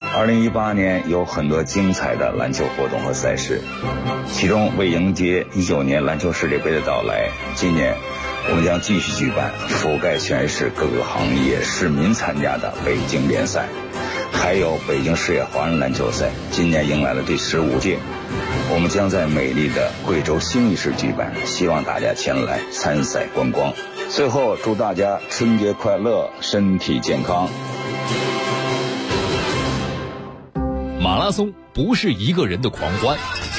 2018年有很多精彩的篮球活动和赛事，其中为迎接19年篮球世界杯的到来，今年我们将继续举办覆盖全市各个行业市民参加的北京联赛，还有北京市野华人篮球赛，今年迎来了第15届，我们将在美丽的贵州兴义市举办，希望大家前来参赛观光。最后祝大家春节快乐，身体健康。 马拉松不是一个人的狂欢，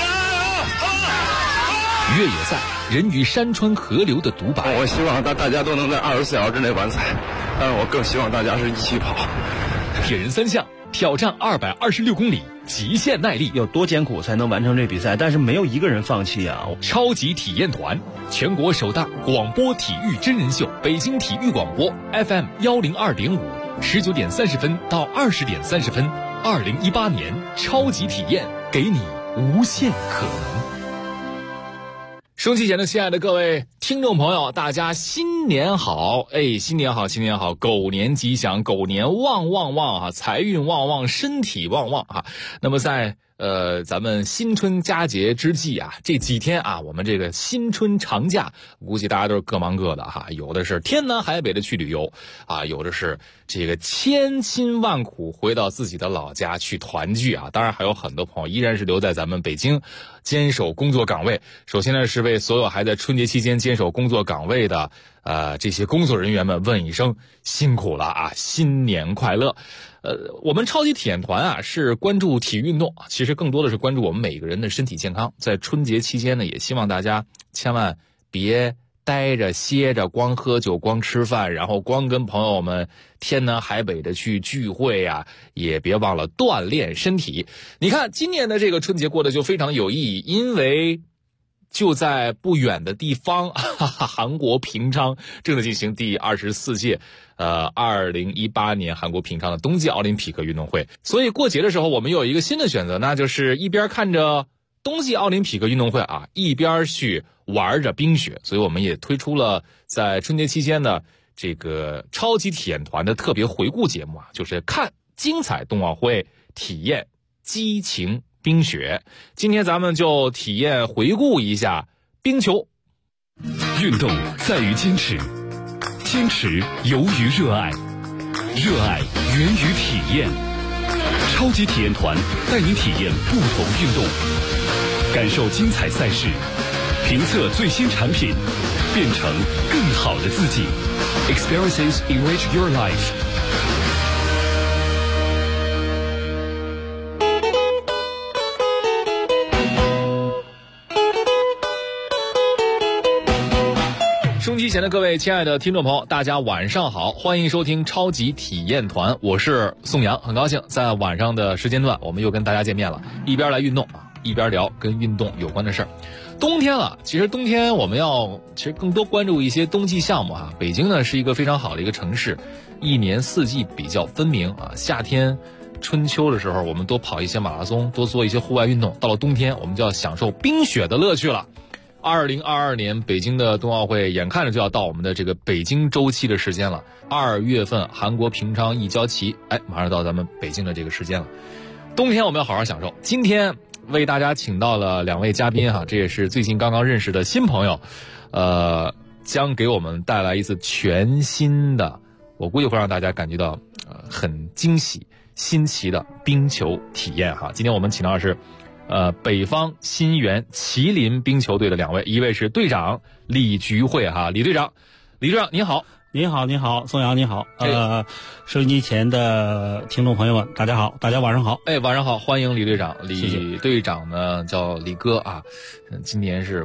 越野赛人与山川河流的独白。 我希望大家都能在24小时之内完赛，但是我更希望大家是一起跑。 铁人三项挑战226公里，极限耐力， 有多艰苦才能完成这比赛？但是没有一个人放弃啊！ 超级体验团，全国首档广播体育真人秀，北京体育广播 FM 102.5，19点30分到20点30分。2018年超级体验，给你无限可能。收机前的亲爱的各位听众朋友，大家新年好！新年好，新年好，狗年吉祥，狗年旺旺旺啊，财运旺旺，身体旺旺啊。那么在咱们新春佳节之际啊，这几天啊，我们这个新春长假，估计大家都是各忙各的哈，有的是天南海北的去旅游啊，有的是这个千辛万苦回到自己的老家去团聚啊，当然还有很多朋友依然是留在咱们北京坚守工作岗位。首先呢，是为所有还在春节期间坚守工作岗位的这些工作人员们问一声辛苦了啊，新年快乐。我们超级体验团啊是关注体育运动，其实更多的是关注我们每个人的身体健康。在春节期间呢，也希望大家千万别待着歇着，光喝酒光吃饭，然后光跟朋友们天南海北的去聚会啊，也别忘了锻炼身体。你看今年的这个春节过得就非常有意义，因为就在不远的地方，韩国平昌正在进行第24届2018年韩国平昌的冬季奥林匹克运动会。所以过节的时候我们有一个新的选择，那就是一边看着冬季奥林匹克运动会啊，一边去玩着冰雪。所以我们也推出了在春节期间的这个超级体验团的特别回顾节目啊，就是看精彩冬奥会，体验激情冰雪。今天咱们就体验回顾一下冰球。 运动在于坚持，坚持由于热爱，热爱源于体验。超级体验团带你体验不同运动，感受精彩赛事，评测最新产品，变成更好的自己。 Experiences enrich your life。 收机前的各位亲爱的听众朋友，大家晚上好，欢迎收听超级体验团，我是宋阳，很高兴在晚上的时间段我们又跟大家见面了，一边来运动啊，一边聊跟运动有关的事儿。冬天了，其实冬天我们要更多关注一些冬季项目啊。北京呢是一个非常好的一个城市，一年四季比较分明啊。夏天春秋的时候我们多跑一些马拉松，多做一些户外运动，到了冬天我们就要享受冰雪的乐趣了。2022年北京的冬奥会眼看着就要到我们的这个北京周期的时间了，2月份韩国平昌一交齐，马上到咱们北京的这个时间了。冬天我们要好好享受。今天为大家请到了2位嘉宾哈，这也是最近刚刚认识的新朋友，将给我们带来一次全新的，我估计会让大家感觉到很惊喜新奇的冰球体验哈。今天我们请到的是北方新源麒麟冰球队的2位，一位是队长李菊慧哈，李队长您好。 您好，您好，宋阳您好，收音机前的听众朋友们，大家好，大家晚上好。 晚上好，欢迎李队长。李队长呢叫李哥啊，今年是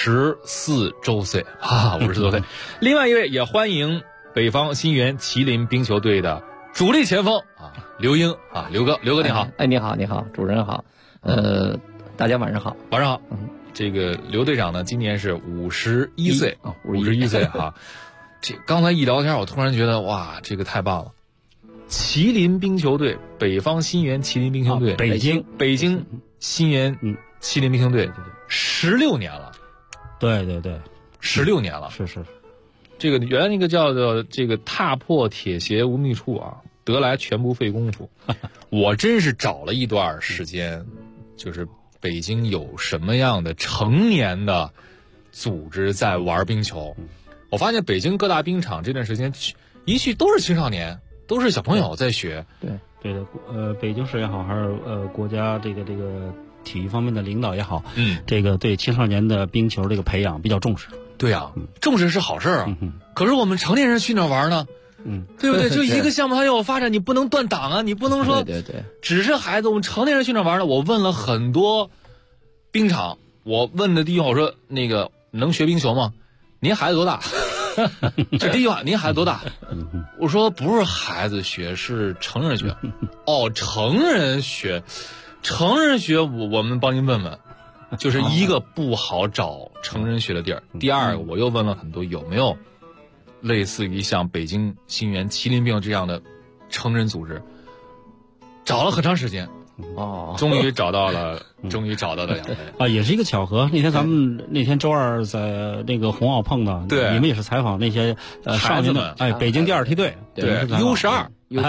54周岁啊，54多岁。另外一位也欢迎北方新源麒麟冰球队的主力前锋啊，刘英啊，刘哥你好。 你好，你好，主任好。大家晚上好。 晚上好。这个刘队长呢今年是51岁，51岁哈。这刚才一聊天，我突然觉得哇，这个太棒了！麒麟冰球队，北方新源麒麟冰球队，北京新源麒麟冰球队，16年了。 对 ，16年了。 是。 这个原来那个叫做这个踏破铁鞋无觅处啊， 得来全不费工夫。我真是找了一段时间，就是北京有什么样的成年的组织在玩冰球。我发现北京各大冰场这段时间一去都是青少年，都是小朋友在学。 对的，北京市也好，还是国家这个体育方面的领导也好，这个对青少年的冰球这个培养比较重视。 对啊，重视是好事啊。可是我们成年人去哪玩呢？对不对？就一个项目它要有发展，你不能断档啊，你不能说对， 只是孩子。我们成年人去哪玩呢？我问了很多冰场，我问的第一句话，我说那个能学冰球吗？您孩子多大？这第一句话，您孩子多大？我说不是孩子学，是成人学。哦，成人学，我们帮您问问。就是一个不好找成人学的地儿，第二个我又问了很多有没有类似于像北京新源麒麟病这样的成人组织，找了很长时间，终于找到了2位啊，也是一个巧合。那天咱们那天周二在那个红奥碰到， 对， 你们也是采访那些少年的，北京第2梯队， 对 U12。 对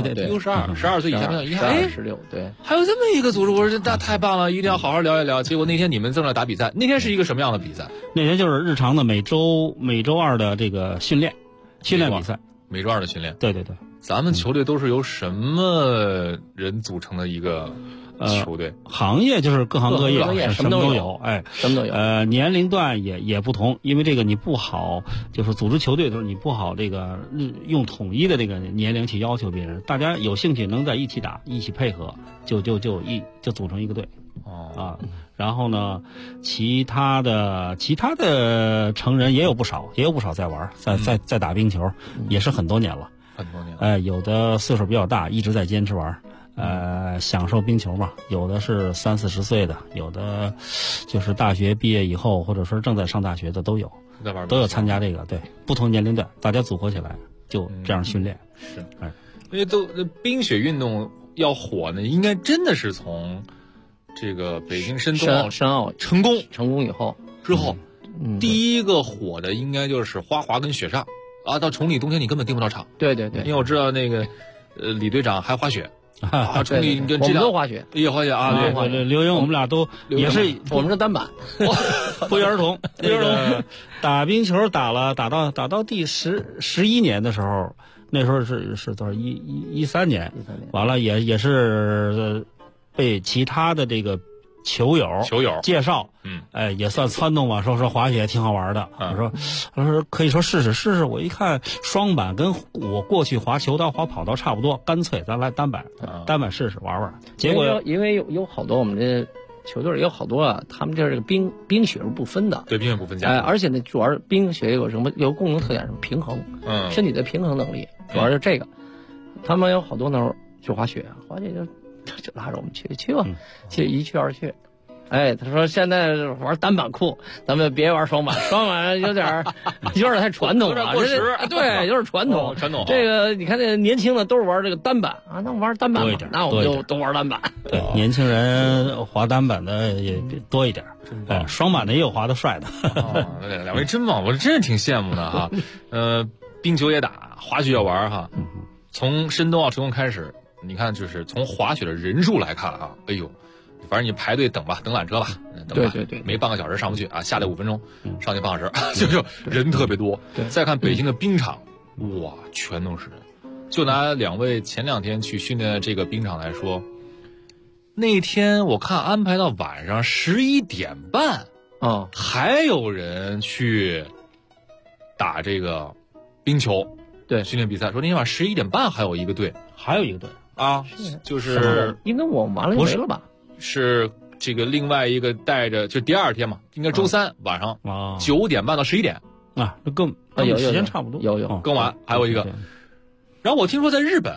U12岁以下，一看 16，对， 还有这么一个组织，我说这太棒了，一定要好好聊一聊。结果那天你们正在打比赛，那天是一个什么样的比赛？ 那天就是日常的每周二的这个训练比赛， 每周二的训练。 对， 咱们球队都是由什么人组成的一个球队？ 行业就是各行各业，什么都有， 什么都有。 年龄段也不同，因为这个你不好，就是组织球队的时候你不好这个用统一的这个年龄去要求别人，大家有兴趣能在一起打，一起配合，就组成一个队。然后呢，其他的成人也有不少在玩，在打冰球，也是很多年了。有的岁数比较大，一直在坚持玩。享受冰球嘛，有的是30-40岁的，有的就是大学毕业以后，或者说正在上大学的都有参加这个。对，不同年龄段大家组合起来就这样训练。 是，因为冰雪运动要火呢，应该真的是从这个北京申奥成功以后之后，第一个火的应该就是花滑跟雪上啊。到崇礼冬天你根本订不到场。 对， 因为我知道那个李队长还滑雪。崇礼跟我们都滑雪， 也滑雪啊！ 对，刘英我们俩都也是， 我们是单板， 不约而同。那个打冰球打到第11年的时候，那时候是多少？13年，完了也是被其他的这个球友介绍，也算撺动吧，说滑雪挺好玩的。我说可以说试试。我一看双板跟我过去滑球道、滑跑道差不多，干脆咱来单板试试玩玩。结果因为有好多我们这球队有好多啊，他们这个冰雪是不分的， 对，冰雪不分家。 而且呢，主要冰雪有共同特点，什么平衡，身体的平衡能力，主要是这个。他们有好多那会儿去滑雪就拉着我们去吧，一去二去。他说现在玩单板酷，咱们别玩双板，双板有点太传统了， 有点过时。 对，有点传统。这个你看这年轻的都是玩这个单板啊，那我们玩单板吧，那我们就都玩单板。 对，年轻人滑单板的也多一点，双板的也有滑的帅的。 两位真棒，我真是挺羡慕的哈。冰球也打，滑雪也玩哈。从申冬奥成功开始，你看就是从滑雪的人数来看啊，哎呦。反正你排队等吧，等缆车吧， 对， 没半个小时上不去啊，下来5分钟，上去半小时，就人特别多。再看北京的冰场，哇，全都是人。就拿2位前2天去训练的这个冰场来说，那天我看安排到晚上11点半，还有人去打这个冰球， 对， 训练比赛。说那天晚上11点半还有一个队啊，就是应该我们完了就没了吧？ 是这个另外一个带着，就第2天嘛，应该周3晚上9点半到11点啊，跟时间差不多， 有更晚。还有一个，然后我听说在日本，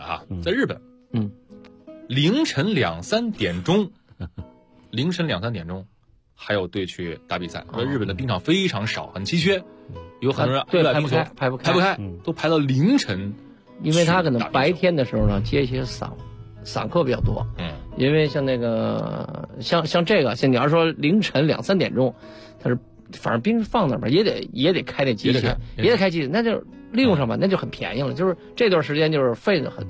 凌晨2、3点钟，还有队去打比赛。说日本的冰场非常少，很稀缺，有很多人对排不开，都排到凌晨。 因为他可能白天的时候呢接一些散客比较多，因为像那个像这个，像你要说凌晨2、3点钟，他是反正冰放那边也得开那机器，也得开机器，那就利用上吧，那就很便宜了。就是这段时间就是费的很，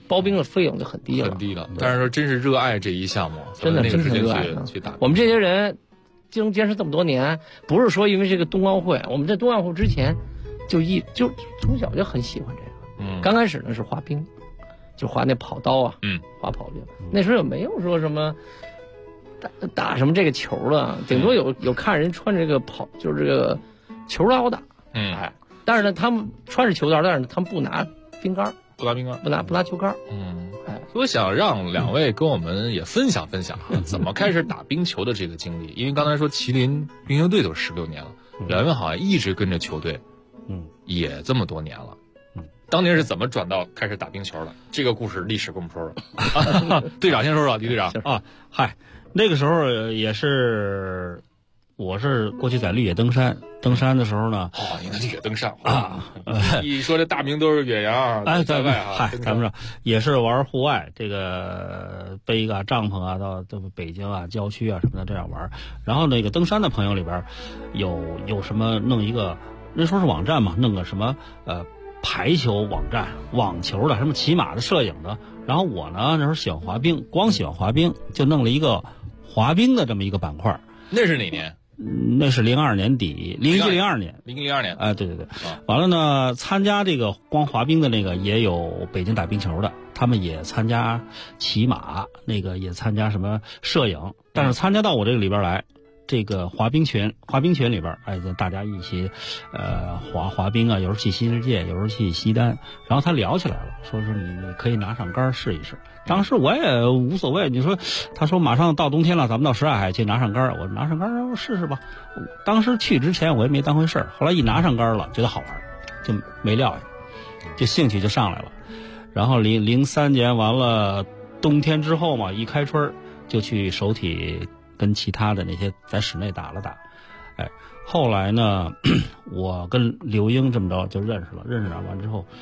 包兵的费用就很低了， 很低了。但是说真是热爱这一项目， 真的真是热爱去打。 我们这些人能坚持这么多年，不是说因为这个冬奥会，我们在冬奥会之前就从小就很喜欢这个。刚开始呢是滑冰，就滑那跑刀啊，滑跑冰。那时候也没有说什么打什么这个球了，顶多有看人穿这个就是这个球刀打。但是呢，他们穿着球刀，但是他们不拿冰杆， 不拿冰杆， 不拿球杆。 我想让两位跟我们也分享分享怎么开始打冰球的这个经历。因为刚才说麒麟冰球队都16年了，两位好像一直跟着球队，也这么多年了。当年是怎么转到开始打冰球的？这个故事历史跟我们说说。队长先说说，李队长啊，嗨，那个时候也是。我是过去在绿野登山的时候呢。 你看绿野登山啊！一说这大名都是远洋，在外啊。 嗨，咱们这也是玩户外，这个背一个帐篷啊，到北京啊郊区啊什么的这样玩。然后那个登山的朋友里边，有什么弄一个那时候是网站嘛，弄个什么排球网站、网球的、什么骑马的、摄影的。然后我呢那时候喜欢滑冰，光喜欢滑冰，就弄了一个滑冰的这么一个板块。 那是哪年？ 那是02年底，0102年 ，0102年。 对。完了呢，参加这个光滑冰的那个也有北京打冰球的，他们也参加骑马，那个也参加什么摄影，但是参加到我这个里边来，这个滑冰群里边，大家一起滑冰啊，有时候去新世界，有时候去西单，然后他聊起来了，说你可以拿上杆试一试。当时我也无所谓，他说马上到冬天了，咱们到什刹海去拿上杆，我拿上杆我试试吧。当时去之前我也没当回事儿，后来一拿上杆了，觉得好玩，就没撂下，就兴趣就上来了。然后03年完了，冬天之后嘛，一开春就去首体跟其他的那些在室内打了打。后来呢，我跟刘英这么着就认识了完之后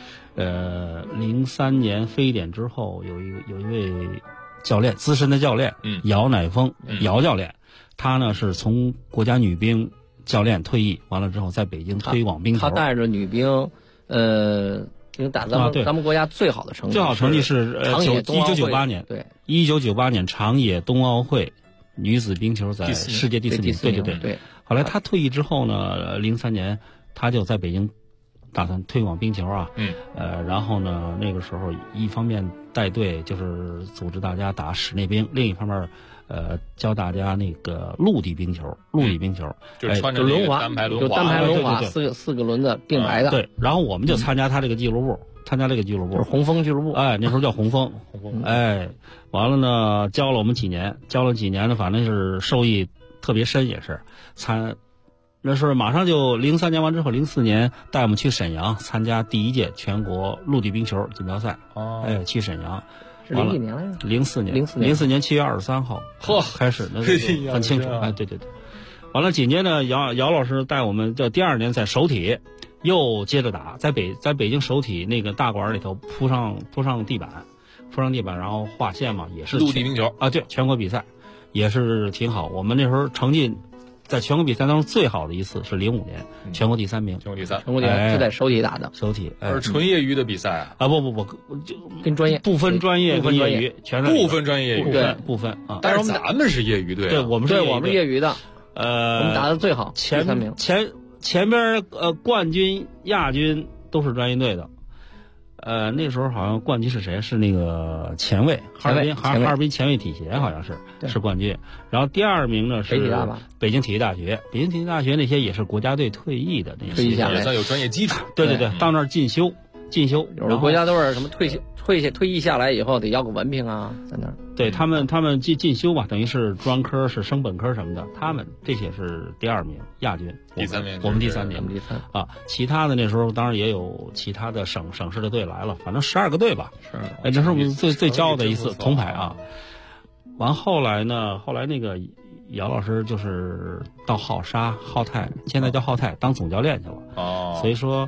，03年非典之后，有一位教练，资深的教练，姚乃峰，姚教练，他呢是从国家女兵教练退役，完了之后在北京推广冰球。 他带着女兵，打咱们国家最好的成绩， 最好成绩是1998年， 对 ，1998年长野冬奥会女子冰球在世界第4名，对。后来他退役之后呢，03年他就在北京打算推广冰球啊，然后呢那个时候一方面带队就是组织大家打室内冰，另一方面教大家那个陆地冰球， 就是穿着轮滑， 单排轮滑，四个轮子并排的， 对。然后我们就参加他这个俱乐部，就是红枫俱乐部， 那时候叫红枫，完了呢教了我们几年，呢，反正是受益特别深，也是那时候马上就03年完之后，04年带我们去沈阳参加第1届全国陆地冰球锦标赛。去沈阳。 是01年来着 ？04年7月23号。开始那很清楚。对。完了紧接着姚老师带我们第2年在首体又接着打，在北京首体那个大馆里头铺上地板，然后画线嘛，也是陆地冰球啊，对，全国比赛也是挺好。我们那时候成绩在全国比赛当中最好的一次是05年，全国第3名。 全国第3是在首体打的。 首体是纯业余的比赛啊？ 不，就跟专业不分专业跟业余，全是不分专业业余， 对， 不分啊。 但是咱们是业余队， 对，我们是业余的。我们打的最好， 前 3名。 前边冠军、亚军都是专业队的。那时候好像冠军是谁？是那个前卫，哈尔滨前卫体协好像是冠军。然后第2名呢是北京体育大学。北京体育大学那些也是国家队退役的那些， 也算有专业基础。 对，到那儿进修。 有的国家都是什么退役下来以后得要个文凭啊，在那儿。 对，他们进修吧，等于是专科是升本科什么的。他们这些是第2名，亚军。 第3名， 我们第3名。啊，其他的那时候当然也有其他的省市的队来了，反正12个队吧。那是我们最骄傲的一次铜牌啊。完后来那个姚老师就是到浩泰，现在叫浩泰当总教练去了。所以说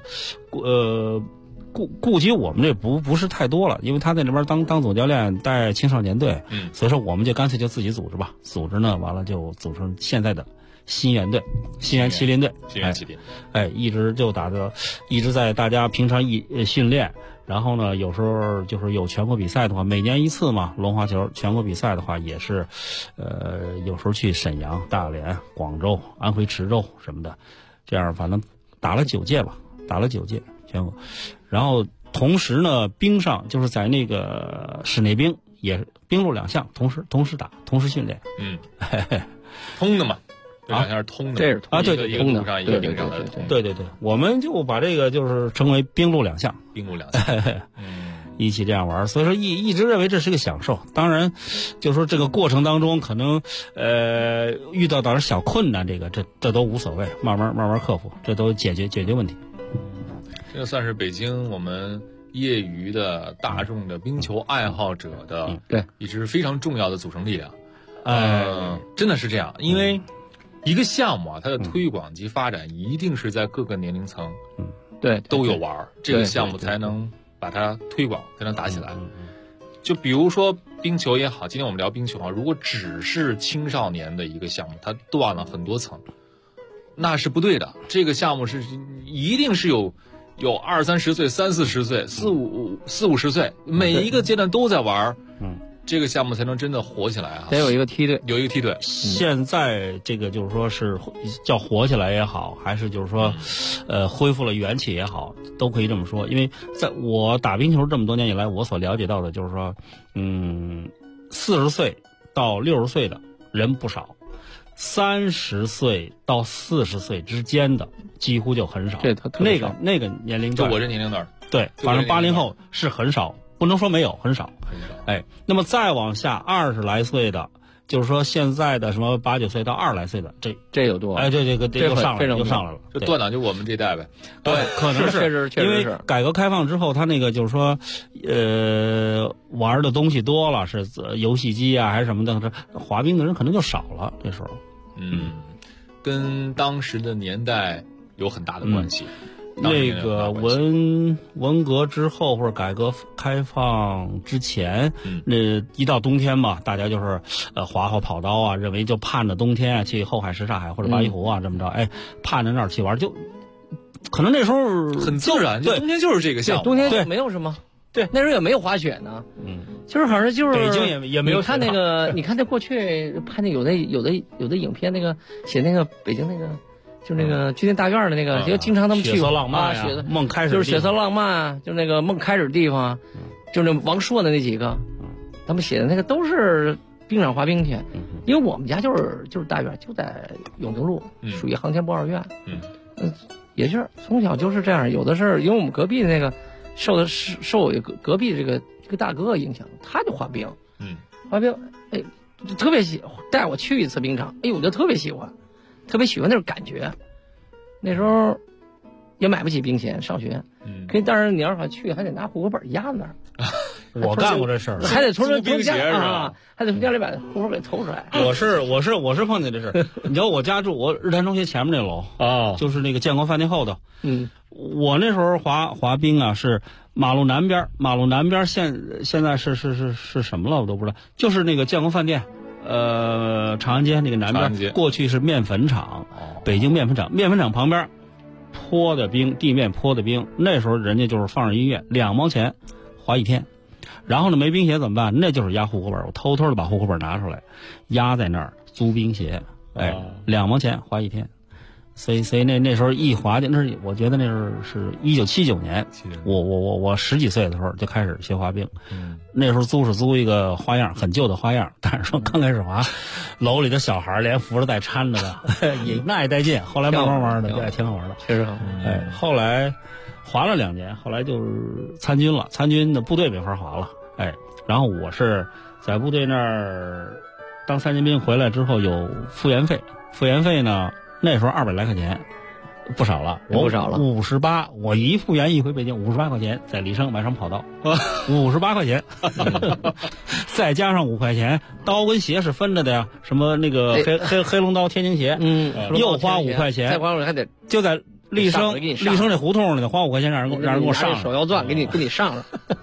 顾及我们这不是太多了，因为他在那边当总教练带青少年队，所以说我们就干脆就自己组织吧。组织呢，完了就组成现在的新源队、新源麒麟队， 新源麒麟， 一直就一直在大家平常训练。然后呢，有时候就是有全国比赛的话，每年一次嘛，龙华球全国比赛的话也是，有时候去沈阳、大连、广州、安徽池州什么的，这样反正打了9届吧，全国。然后同时呢，冰上就是在那个室内冰也冰陆2项同时打，同时训练。 通的嘛。这2项是通的， 这是啊，对， 一个陆上一个冰上的， 对，我们就把这个就是称为冰陆2项，一起这样玩，所以说一直认为这是个享受。当然，就说这个过程当中可能遇到点小困难，这都无所谓，慢慢克服，这都解决问题。 这算是北京我们业余的大众的冰球爱好者的， 对， 一直非常重要的组成力量。真的是这样，因为一个项目啊，它的推广及发展一定是在各个年龄层， 对， 都有玩，这个项目才能把它推广，才能打起来。就比如说冰球也好，今天我们聊冰球啊，如果只是青少年的一个项目，它断了很多层，那是不对的。这个项目是一定是有20-30岁、30-40岁、40-50岁，每一个阶段都在玩，这个项目才能真的火起来啊！ 得有一个梯队， 现在这个就是说是叫火起来也好，还是就是说，恢复了元气也好，都可以这么说。因为在我打冰球这么多年以来，我所了解到的就是说，40岁到60岁的人不少，30岁到40岁之间的几乎就很少。 对， 那个年龄段， 就我这年龄段， 对，反正80后是很少。不能说没有，很少。那么再往下20来岁的，就是说现在的什么8、9岁到20来岁的，这有多？ 这又上来了， 就断档就我们这代呗。 对，可能是确实因为改革开放之后，他那个就是说，玩的东西多了，是游戏机啊还是什么的，这滑冰的人可能就少了。这时候， 跟当时的年代有很大的关系。 那个文革之后或者改革开放之前，那一到冬天嘛，大家就是划跑道啊，认为就盼着冬天啊去后海、什刹海或者八一湖啊这么着，盼着那儿去玩，就可能那时候很自然，对，冬天就是这个项目， 冬天就没有什么。对，那时候也没有滑雪呢，就是好像就是北京也没有。 你看那个，你看那过去拍那有的影片，那个写那个北京那个。就那个军队大院的那个，就经常他们去血色浪漫啊， 梦开始就是血色浪漫，就那个梦开始地方，就是那王朔的那几个，他们写的那个都是冰上滑冰去。因为我们家就是大院，就在永定路，属于航天博二院。也是从小就是这样，有的是因为我们隔壁的那个受隔壁这个大哥影响，他就滑冰，滑冰，特别带我去一次冰场，我就特别喜欢那种感觉。那时候也买不起冰鞋，上学，但是你要是去，还得拿户口本压那儿。 我干过这事儿， 还得从冰鞋是吧？ 还得从家里把户口给偷出来。 我是碰见这事儿。你知道我家住我日坛中学前面那楼就是那个建国饭店后头。我那时候滑冰啊，是马路南边现在是什么了我都不知道，就是那个建国饭店。长安街那个南边，过去是面粉厂，北京面粉厂，面粉厂旁边坡的冰，地面坡的冰，那时候人家就是放着音乐，2毛钱滑1天，然后呢没冰鞋怎么办？那就是压户口本，我偷偷的把户口本拿出来，压在那儿租冰鞋，2毛钱滑1天。所以那时候一滑去，我觉得那时候是1979年，我10几岁的时候就开始学滑冰。那时候租一个花样，很旧的花样，但是说刚开始滑，楼里的小孩连扶着带搀着的，也带劲。后来慢慢玩的，对，挺好玩的， 确实好。 后来滑了2年，后来就是参军了，参军的部队没法滑了，然后我是在部队那儿当3年兵，回来之后有复员费呢。那时候200来块钱，不少了，58，我一复员一回北京58块钱，在李胜买上跑道，58块钱，再加上5块钱，刀跟鞋是分着的呀，什么那个黑龙刀、天津鞋，又花5块钱， 再花还得就在立生这胡同里头花5块钱，让人给我上， 手要钻给你上了。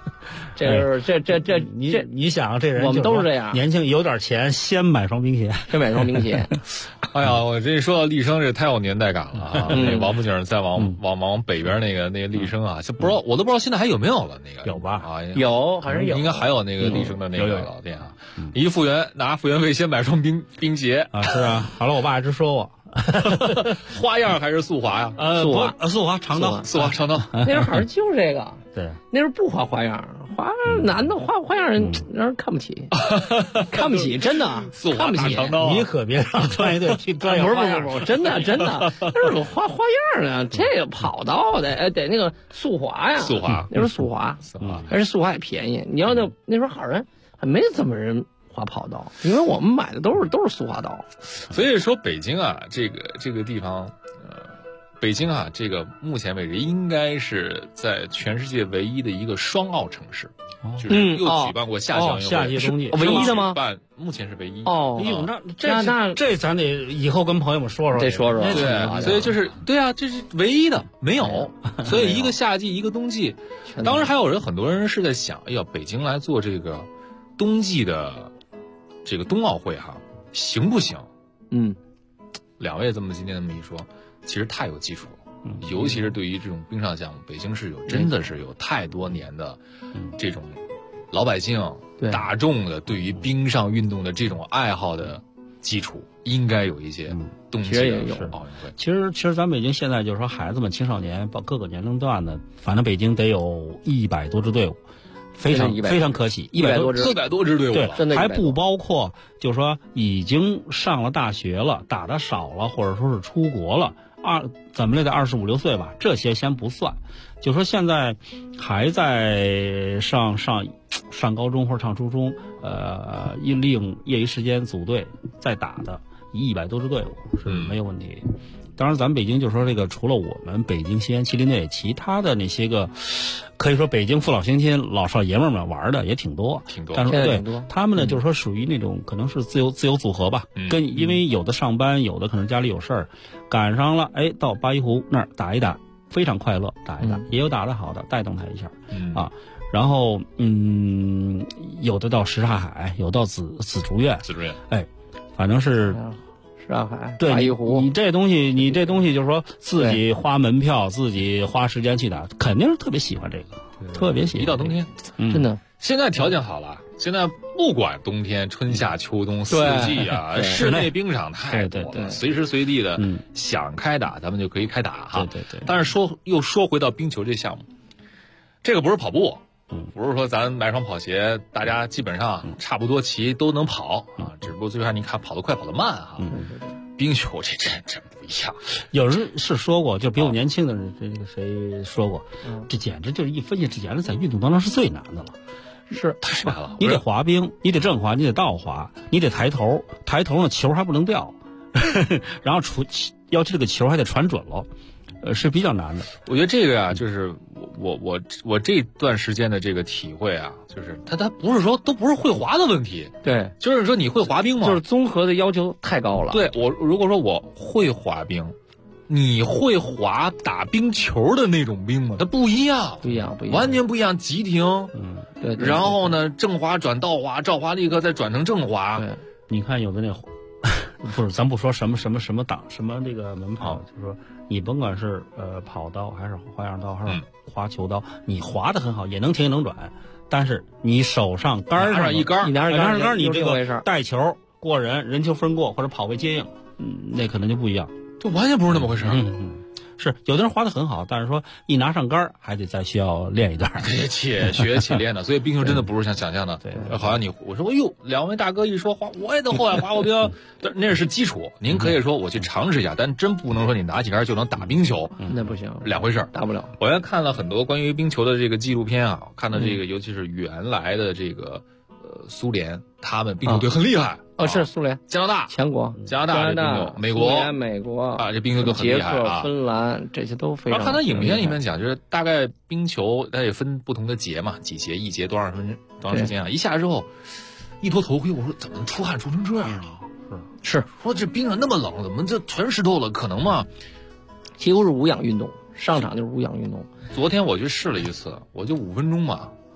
你想这人我们都是这样， 年轻有点钱先买双冰鞋， 先买双冰鞋。 哎呀，我这说到立生，这太有年代感了啊！那王府井再往北边那个立生啊，就不知道我都不知道现在还有没有了那个有吧？ 啊， 有还是有， 应该还有那个立生的那个老店啊。一复原拿复原费先买双冰鞋啊，是啊。好了，我爸一直说我。 花样还是速滑呀？ 速滑长道， 速滑长道。 那时候好像就是这个， 对， 那时候不画花样，男的画花样让人看不起，看不起，真的看不起。 你可别让专业队去专业花样， 不是，真的，那是有画样的，这个跑道的，得那个速滑呀， 速滑， 那时候速滑，而且速滑也便宜。你要那时候好像还没怎么人滑跑道，因为我们买的都是速滑道。 所以说北京啊，这个地方，北京啊，这个目前为止应该是在全世界唯一的一个双奥城市，就是又举办过夏季奥运会， 夏季冬季唯一的吗？ 目前是唯一。 哦， 哎呦，这咱得以后跟朋友们说说。 得说说。 对，所以就是对啊，这是唯一的，没有。所以一个夏季，一个冬季。当时还有很多人是在想，哎呀，北京来做这个冬季的这个冬奥会哈，行不行？两位今天这么一说，其实太有基础了。尤其是对于这种冰上项目，北京是真的是有太多年的这种老百姓大众的对于冰上运动的这种爱好的基础，应该有一些冬季的奥运会。 其实咱北京现在就是说，孩子们、青少年各个年龄段的，反正北京得有100多支队伍。非常可喜 ，400多支队伍， 对，还不包括就是说已经上了大学了，打的少了，或者说是出国了，怎么也得25、26岁吧，这些先不算。就说现在还在上高中或者上初中，利用业余时间组队再打的100多支队伍是没有问题。当然，咱们北京就是说这个，除了我们北京西安麒麟队，其他的那些个，可以说北京父老乡亲、老少爷们们玩的也挺多。但是对他们呢，就是说属于那种可能是自由组合吧，因为有的上班，有的可能家里有事儿，赶上了，到八一湖那儿打一打，非常快乐，打一打，也有打得好的，带动他一下，然后有的到什刹海，有到紫竹院，反正是。 上海对， 八一湖， 你这东西就是说自己花门票，自己花时间去打，肯定是特别喜欢这个，特别喜欢。 一到冬天， 真的， 现在条件好了，现在不管冬天、春夏秋冬四季啊，室内冰场太多了，随时随地的想开打，咱们就可以开打哈。 对。 但是又说回到冰球这项目，这个不是跑步。不是说咱买双跑鞋，大家基本上差不多齐都能跑啊，只不过最后你看跑得快跑得慢哈。冰球这真不一样。 有人是说过，就比我年轻的人，这个谁说过，这简直就是一分析，这简直在运动当中是最难的了。 是太难了。 你得滑冰，你得正滑，你得倒滑，你得抬头呢球还不能掉，然后要这个球还得传准了。是比较难的。 我觉得这个呀，就是我这段时间的这个体会啊，就是它不是说都不是会滑的问题， 对， 就是说你会滑冰吗？ 就是综合的要求太高了。 对，我如果说我会滑冰，你会滑打冰球的那种冰吗？它不一样，完全不一样，急停， 对， 然后呢，正滑转倒滑，倒滑立刻再转成正滑。 对， 你看有的那不是，咱不说什么档什么这个门跑，就是说你甭管是跑道还是花样道还是滑球道，你滑得很好，也能停也能转，但是你手上杆上一杆， 你拿着杆， 你这个带球过人球分过或者跑位接应，那可能就不一样， 这完全不是那么回事。 是有的人滑得很好，但是说一拿上杆还得再需要练一段， 且学且练的。所以冰球真的不是像想象的， 对， 好像我说哎呦，两位大哥一说滑，我也得后来滑过冰，那是基础。您可以说我去尝试一下，但真不能说你拿起杆就能打冰球， 那不行， 两回事， 打不了。 我还看了很多关于冰球的这个纪录片啊，看到这个尤其是原来的这个苏联，他们冰球队很厉害。 是苏联、 加拿大、 强国、 加拿大、美国、 美国啊，这冰球都很厉害啊。 芬兰这些都非常。 然后看他影片里面讲，就是大概冰球它也分不同的节嘛，几节，一节多长时间啊？一下之后，一脱头盔，我说怎么能出汗出成这样啊？ 是说这冰上那么冷，怎么这全湿透了？可能吗？ 几乎是无氧运动，上场就是无氧运动。 昨天我去试了一次，我就5分钟嘛。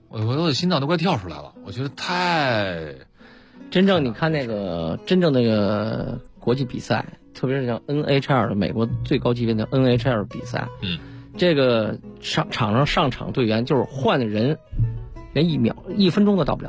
我的心脏都快跳出来了，我觉得太真正你看那个真正那个国际比赛，特别是像 NHL 的美国最高级别的 NHL 比赛，这个场上队员就是换的人，连1分钟都到不了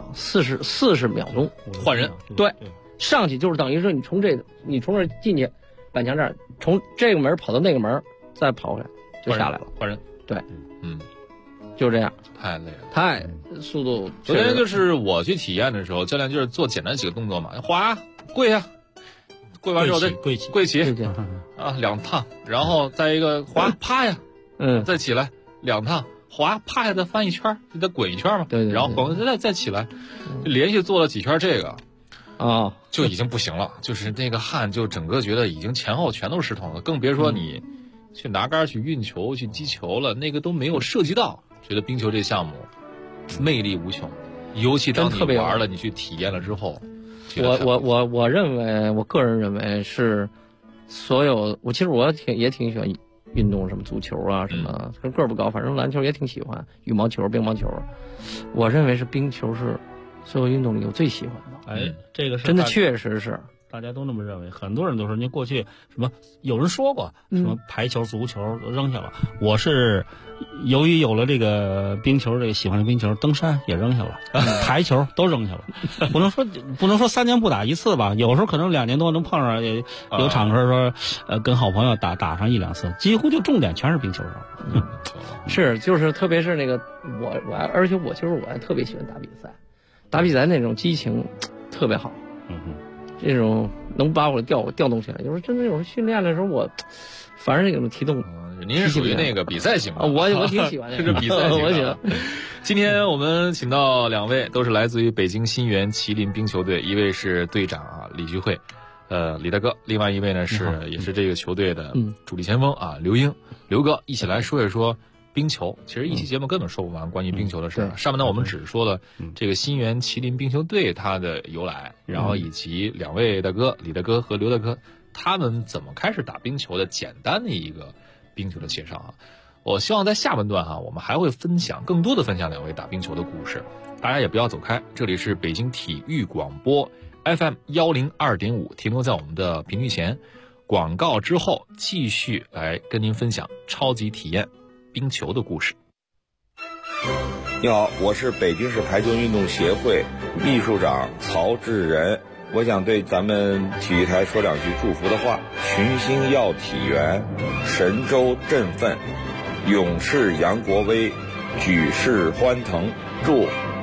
，40秒钟换人， 对，上去就是等于说你从这进去板墙这儿，从这个门跑到那个门，再跑回来就下来了， 换人， 对，就这样， 太累了， 太速度。 昨天就是我去体验的时候，教练就是做简单几个动作嘛，滑，跪下，跪完之后再跪起啊，2趟，然后再一个滑趴下，再起来2趟，滑趴下再翻一圈，就再滚一圈嘛， 对， 然后再起来，连续做了几圈这个。就已经不行了，就是那个汗就整个觉得已经前后全都湿透了，更别说你去拿杆去运球去击球了，那个都没有涉及到。觉得冰球这项目魅力无穷，尤其当你玩了你去体验了之后， 我认为，我个人认为是所有其实我也挺喜欢运动，什么足球啊什么，个儿不高，反正篮球也挺喜欢，羽毛球、乒乓球，我认为是冰球是所有运动里我最喜欢的。 这个是真的确实是大家都那么认为，很多人都说你过去什么有人说过什么排球、足球都扔下了。我是由于有了这个冰球，这个喜欢的冰球，登山也扔下了，台球都扔下了。不能说3年不打一次吧，有时候可能2年多能碰上，也有场合说跟好朋友打上1-2次，几乎就重点全是冰球上。 是就是特别是那个而且我还特别喜欢打比赛那种激情特别好。这种能把我调动起来，有时候真的有时候训练的时候，我反正那种提动。 您是属于那个比赛型的， 我挺喜欢的， 是比赛型的。今天我们请到2位，都是来自于北京新源麒麟冰球队，一位是队长李菊慧，李大哥，另外一位呢也是这个球队的主力前锋刘英，刘哥，一起来说一说冰球。其实一期节目根本说不完关于冰球的事儿。上面呢我们只说了这个新源麒麟冰球队它的由来，然后以及2位大哥李大哥和刘大哥他们怎么开始打冰球的简单的一个冰球的介绍我希望在下半段我们还会更多的分享2位打冰球的故事。大家也不要走开，这里是北京体育广播 FM 102.5，停留在我们的频率前。广告之后继续来跟您分享超级体验冰球的故事。 你好，我是北京市排球运动协会秘书长曹志仁，我想对咱们体育台说2句祝福的话：群星耀体圆，神州振奋，勇士扬国威，举世欢腾。祝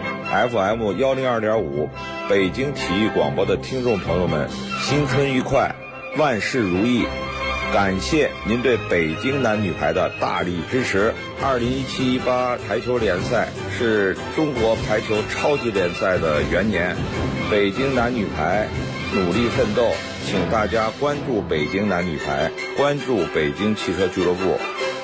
FM 102.5北京体育广播的听众朋友们新春愉快，万事如意。感谢您对北京男女排的大力支持。2017-18排球联赛是中国排球超级联赛的元年，北京男女排努力奋斗，请大家关注北京男女排，关注北京汽车俱乐部。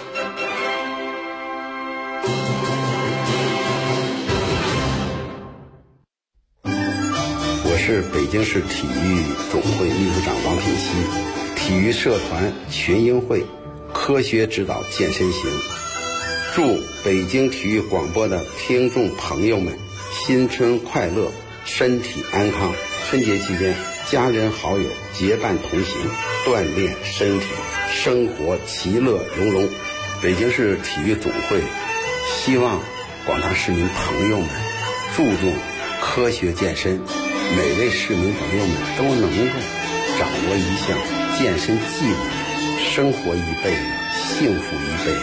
我是北京市体育总会秘书长王品熙，体育社团群英会科学指导健身行。祝北京体育广播的听众朋友们新春快乐，身体安康。春节期间，家人好友结伴同行，锻炼身体，生活其乐融融。北京市体育总会希望广大市民朋友们注重科学健身，每位市民朋友们都能够掌握一项健身技能，生活一辈子，幸福一辈子。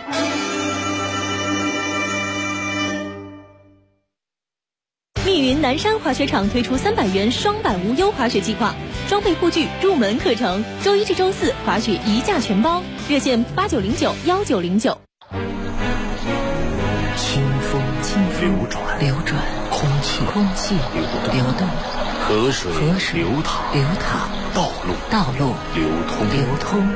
密云南山滑雪场推出300元双板无忧滑雪计划，装备护具、入门课程，周1至周4滑雪1价全包，热线89091909。 清风流转，空气流动，河水流淌，道路流通。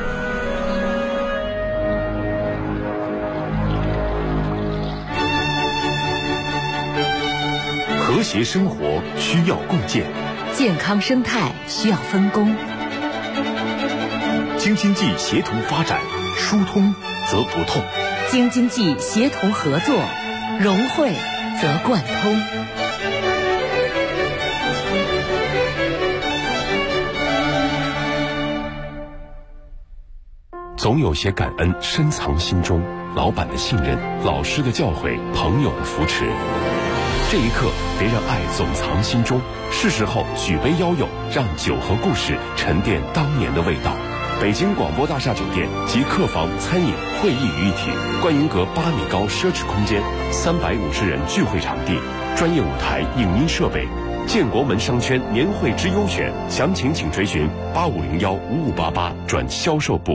和谐生活需要共建， 健康生态需要分工。 京津冀协同发展，疏通则不痛。 京津冀协同合作，融汇则贯通。 总有些感恩深藏心中，老板的信任，老师的教诲，朋友的扶持。这一刻，别让爱总藏心中，是时候举杯邀友，让酒和故事沉淀当年的味道。北京广播大厦酒店集客房、餐饮、会议于一体，观云阁8米高奢侈空间，350人聚会场地，专业舞台、影音设备。建国门商圈年会之优选，详情请追询8501-5588转销售部。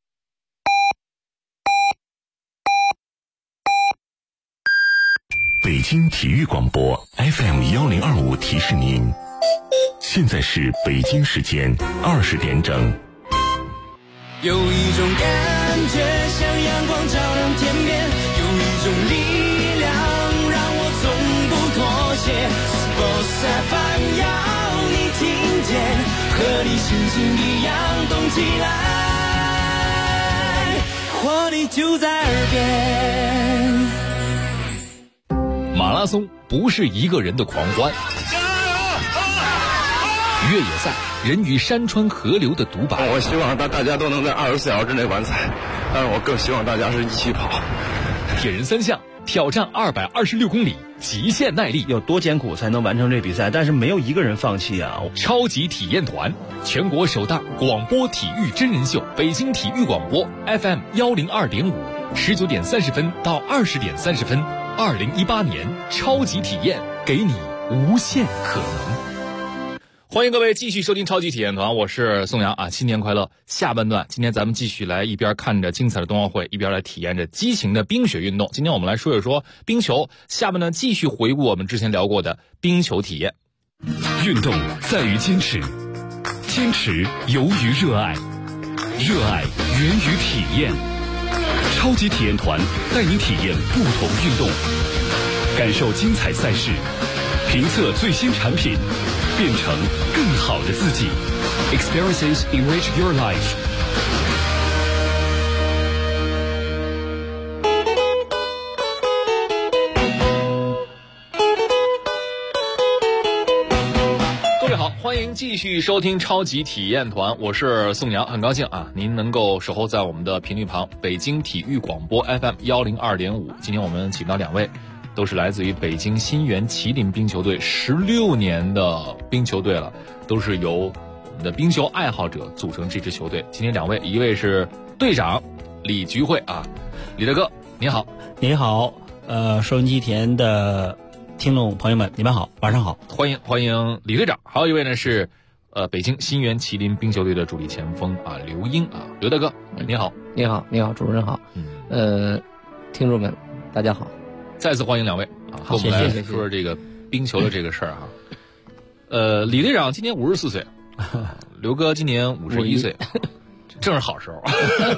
北京体育广播 FM1025提示您，现在是北京时间20点整。 有一种感觉像阳光照亮天边，有一种力量让我从不妥协。Sports FM 要你听见，和你心情一样动起来，活力就在耳边。 马拉松不是一个人的狂欢，越野赛人与山川河流的独白。 我希望大家都能在24小时之内完赛，但是我更希望大家是一起跑。 铁人3项挑战226公里，极限耐力， 有多艰苦才能完成这比赛？但是没有一个人放弃啊！ 超级体验团，全国首档广播体育真人秀，北京体育广播 FM102.5，19点30分到20点30分。2018年超级体验，给你无限可能。欢迎各位继续收听超级体验团，我是宋阳啊，新年快乐！下半段，今天咱们继续来一边看着精彩的冬奥会，一边来体验着激情的冰雪运动。今天我们来说一说冰球，下半段继续回顾我们之前聊过的冰球体验。 运动在于坚持，坚持由于热爱，热爱源于体验。超级体验团带你体验不同运动，感受精彩赛事，评测最新产品，变成更好的自己。Experiences enrich your life。 欢迎继续收听超级体验团，我是宋阳，很高兴啊，您能够守候在我们的频率旁，北京体育广播 FM102.5。今天我们请到2位，都是来自于北京新源麒麟冰球队16年的冰球队了，都是由我们的冰球爱好者组成这支球队。今天2位，一位是队长李菊慧啊，李大哥您好。 你好，收音机前的听众朋友们，你们好，晚上好， 欢迎李队长。还有一位呢是北京新源麒麟冰球队的主力前锋啊刘英啊，刘大哥你好。 你好，主任好。听众们大家好， 再次欢迎2位啊，和我们来说说这个冰球的这个事儿哈。李队长今年54岁，刘哥今年51岁。正是好时候，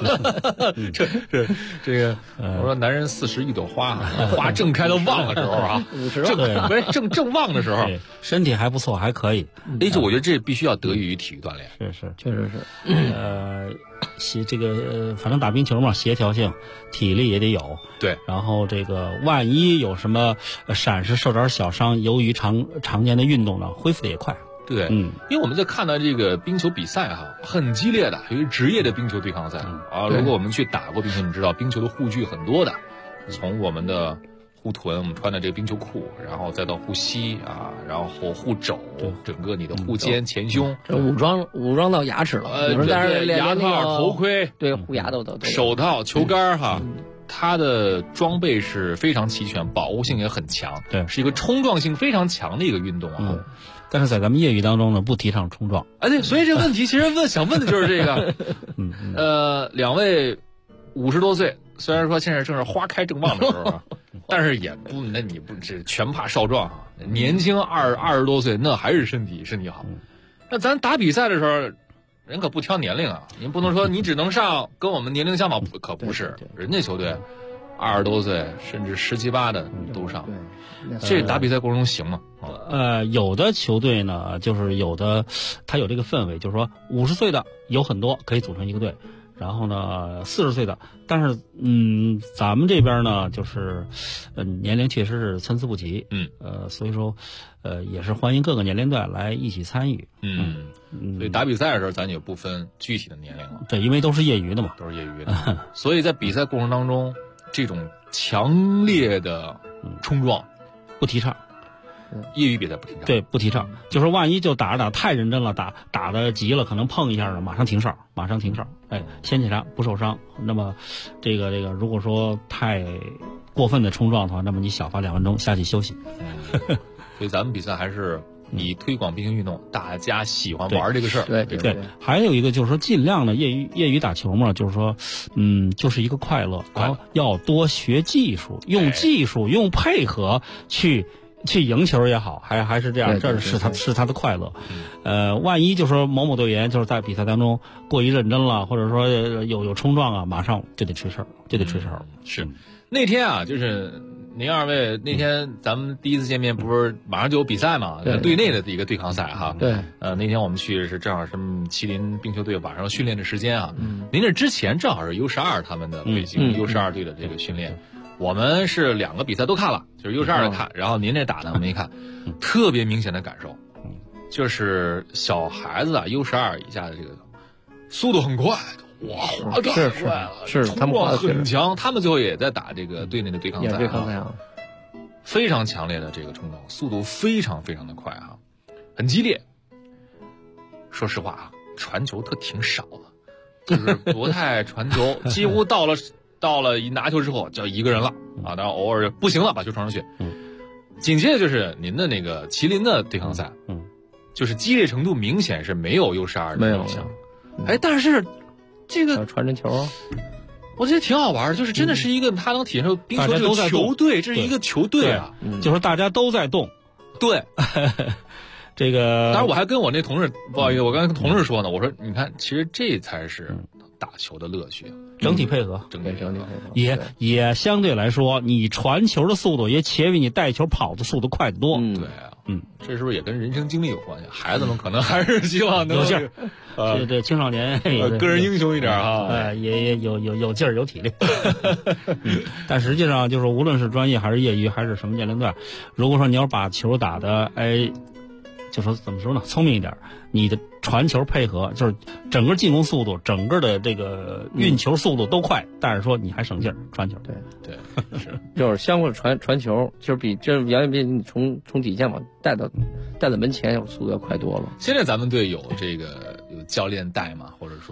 这个，我说男人40一朵花，花正开到旺的时候啊，正旺的时候， 身体还不错，还可以。 就我觉得这必须要得益于体育锻炼， 是，确实是。这个反正打冰球嘛，协调性、体力也得有。 对， 然后这个万一有什么闪失、受点小伤，由于常年的运动呢，恢复的也快。 对，因为我们在看到这个冰球比赛哈，很激烈的，由于职业的冰球对抗赛啊。如果我们去打过冰球，你知道冰球的护具很多的，从我们的护臀，我们穿的这个冰球裤，然后再到护膝啊，然后护肘，整个你的护肩、前胸， 武装到牙齿了。 对，牙套、头盔， 对，护牙都手套、球杆哈。它的装备是非常齐全，保护性也很强， 对， 是一个冲撞性非常强的一个运动啊。 但是在咱们业余当中呢，不提倡冲撞。 对，所以这个问题其实想问的就是这个。2位50多岁，虽然说现在正是花开正旺的时候啊，但是也不，那你不是全怕少壮啊？年轻20多岁，那还是身体好。那咱打比赛的时候，人可不挑年龄啊，您不能说你只能上跟我们年龄相仿，可不是，人家球队20多岁甚至17、18的都上。这打比赛过程中行吗？ 有的球队呢，就是有的他有这个氛围，就是说50岁的有很多可以组成一个队， 然后呢40岁的，但是咱们这边呢就是年龄确实是参差不齐，所以说也是欢迎各个年龄段来一起参与。 所以打比赛的时候咱也不分具体的年龄了。 对，因为都是业余的嘛。 都是业余的。所以在比赛过程当中，这种强烈的冲撞不提倡。 业余比赛不提倡。 对，不提倡。就是万一就打着打太认真了，打的急了，可能碰一下了，马上停哨。先检查不受伤。那么这个如果说太过分的冲撞的话，那么你小罚2分钟下去休息。 所以咱们比赛还是以推广冰球运动，大家喜欢玩这个事儿。 对。 还有一个就是说，尽量的业余打球嘛，就是说，就是一个快乐，然后要多学技术，用技术用配合去赢球也好，还是这样，这是他的快乐。万一就说某队员就是在比赛当中过于认真了，或者说有冲撞啊，马上就得吹哨， 是那天啊，就是您二位那天咱们第一次见面，不是马上就有比赛嘛？队内的一个对抗赛哈。 对。 那天我们去是正好是麒麟冰球队晚上训练的时间啊。您这之前正好是 U12 他们的北京 U12 队的这个训练。我们是2个比赛都看了，就是 U12 的看，然后您这打的没看，特别明显的感受，就是小孩子U12 以下的这个速度很快，哇，滑太快了， 是他们很强，他们最后也在打这个队内的对抗赛啊，非常强烈的这个冲撞，速度非常非常的快哈，很激烈。说实话啊，传球挺少的，就是不太传球，几乎到了一拿球之后就一个人了啊，当然偶尔不行了把球传上去。紧接着就是您的那个麒麟的对抗赛，就是激烈程度明显是没有U12的影响。但是这个传真球， 我觉得挺好玩的，就是真的是一个他能体现出冰球这个球队，这是一个球队啊， 就是大家都在动。 对。 这个当然我还跟我那同事，不好意思，我刚才跟同事说呢，我说你看，其实这才是打球的乐趣， 整体配合， 整体配合也相对来说，你传球的速度也且比你带球跑的速度快得多。 对啊，这是不是也跟人生经历有关系？孩子们可能还是希望能有劲儿，这青少年个人英雄一点哈， 也有劲儿有体力。但实际上就是无论是专业还是业余还是什么年龄段，如果说你要把球打的就说怎么说呢，聪明一点，你的传球配合就是整个进攻速度，整个的这个运球速度都快，但是说你还省劲儿传球。 对，是就是相互传球，就是比你从底线往带到门前，速度要快多了。 现在咱们队有教练带吗？或者说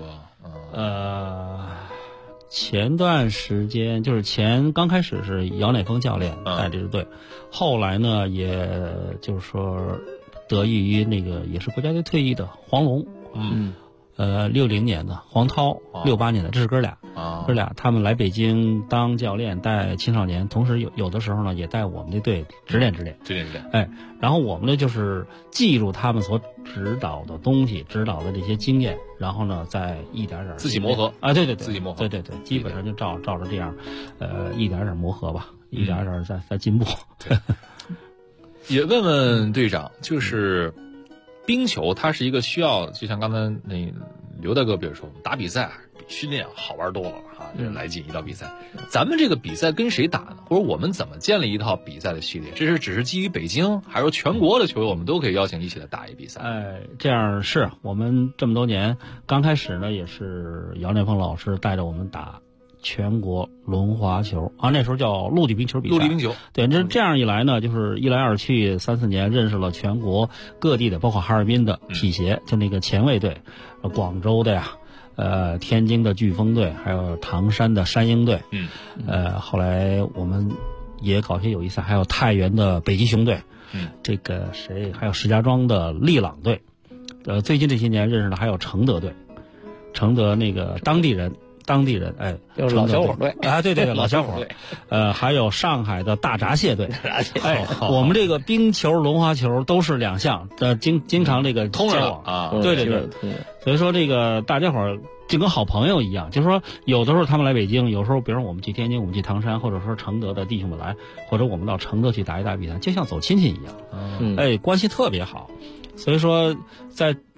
前段时间就是刚开始是姚乃峰教练带这支队，后来呢也就是说得益于那个也是国家队退役的黄龙，60年的黄涛，68年的，这是哥俩他们来北京当教练带青少年，同时有的时候呢也带我们的队指点。然后我们呢就是记住他们所指导的东西，指导的这些经验，然后呢再一点点自己磨合啊，对， 自己磨合， 对，基本上就照着这样，一点点磨合吧，一点点在进步。 也问问队长，就是冰球它是一个需要，就像刚才那刘大哥比如说打比赛比训练好玩多了啊，来劲一道比赛。咱们这个比赛跟谁打呢？或者我们怎么建立一套比赛的系列？这是只是基于北京，还是全国的球友我们都可以邀请一起来打一比赛？ 这样是我们这么多年刚开始呢，也是姚乃峰老师带着我们打全国轮滑球啊，那时候叫陆地冰球比赛。 陆地冰球， 对，这样一来呢，就是一来二去3-4年，认识了全国各地的，包括哈尔滨的体协，就那个前卫队，广州的呀，天津的飓风队，还有唐山的山鹰队，后来我们也搞些友谊赛，还有太原的北极熊队，这个还有石家庄的利朗队，最近这些年认识的还有承德队，承德那个当地人， 就是老小伙队啊，对，老小伙，还有上海的大闸蟹队，我们这个冰球、轮滑球都是2项，经常这个通着啊， 对，所以说这个大家伙就跟好朋友一样，就是说有的时候他们来北京，有时候比如我们去天津，我们去唐山，或者说承德的弟兄们来，或者我们到承德去打一打比赛，就像走亲戚一样，关系特别好。所以说在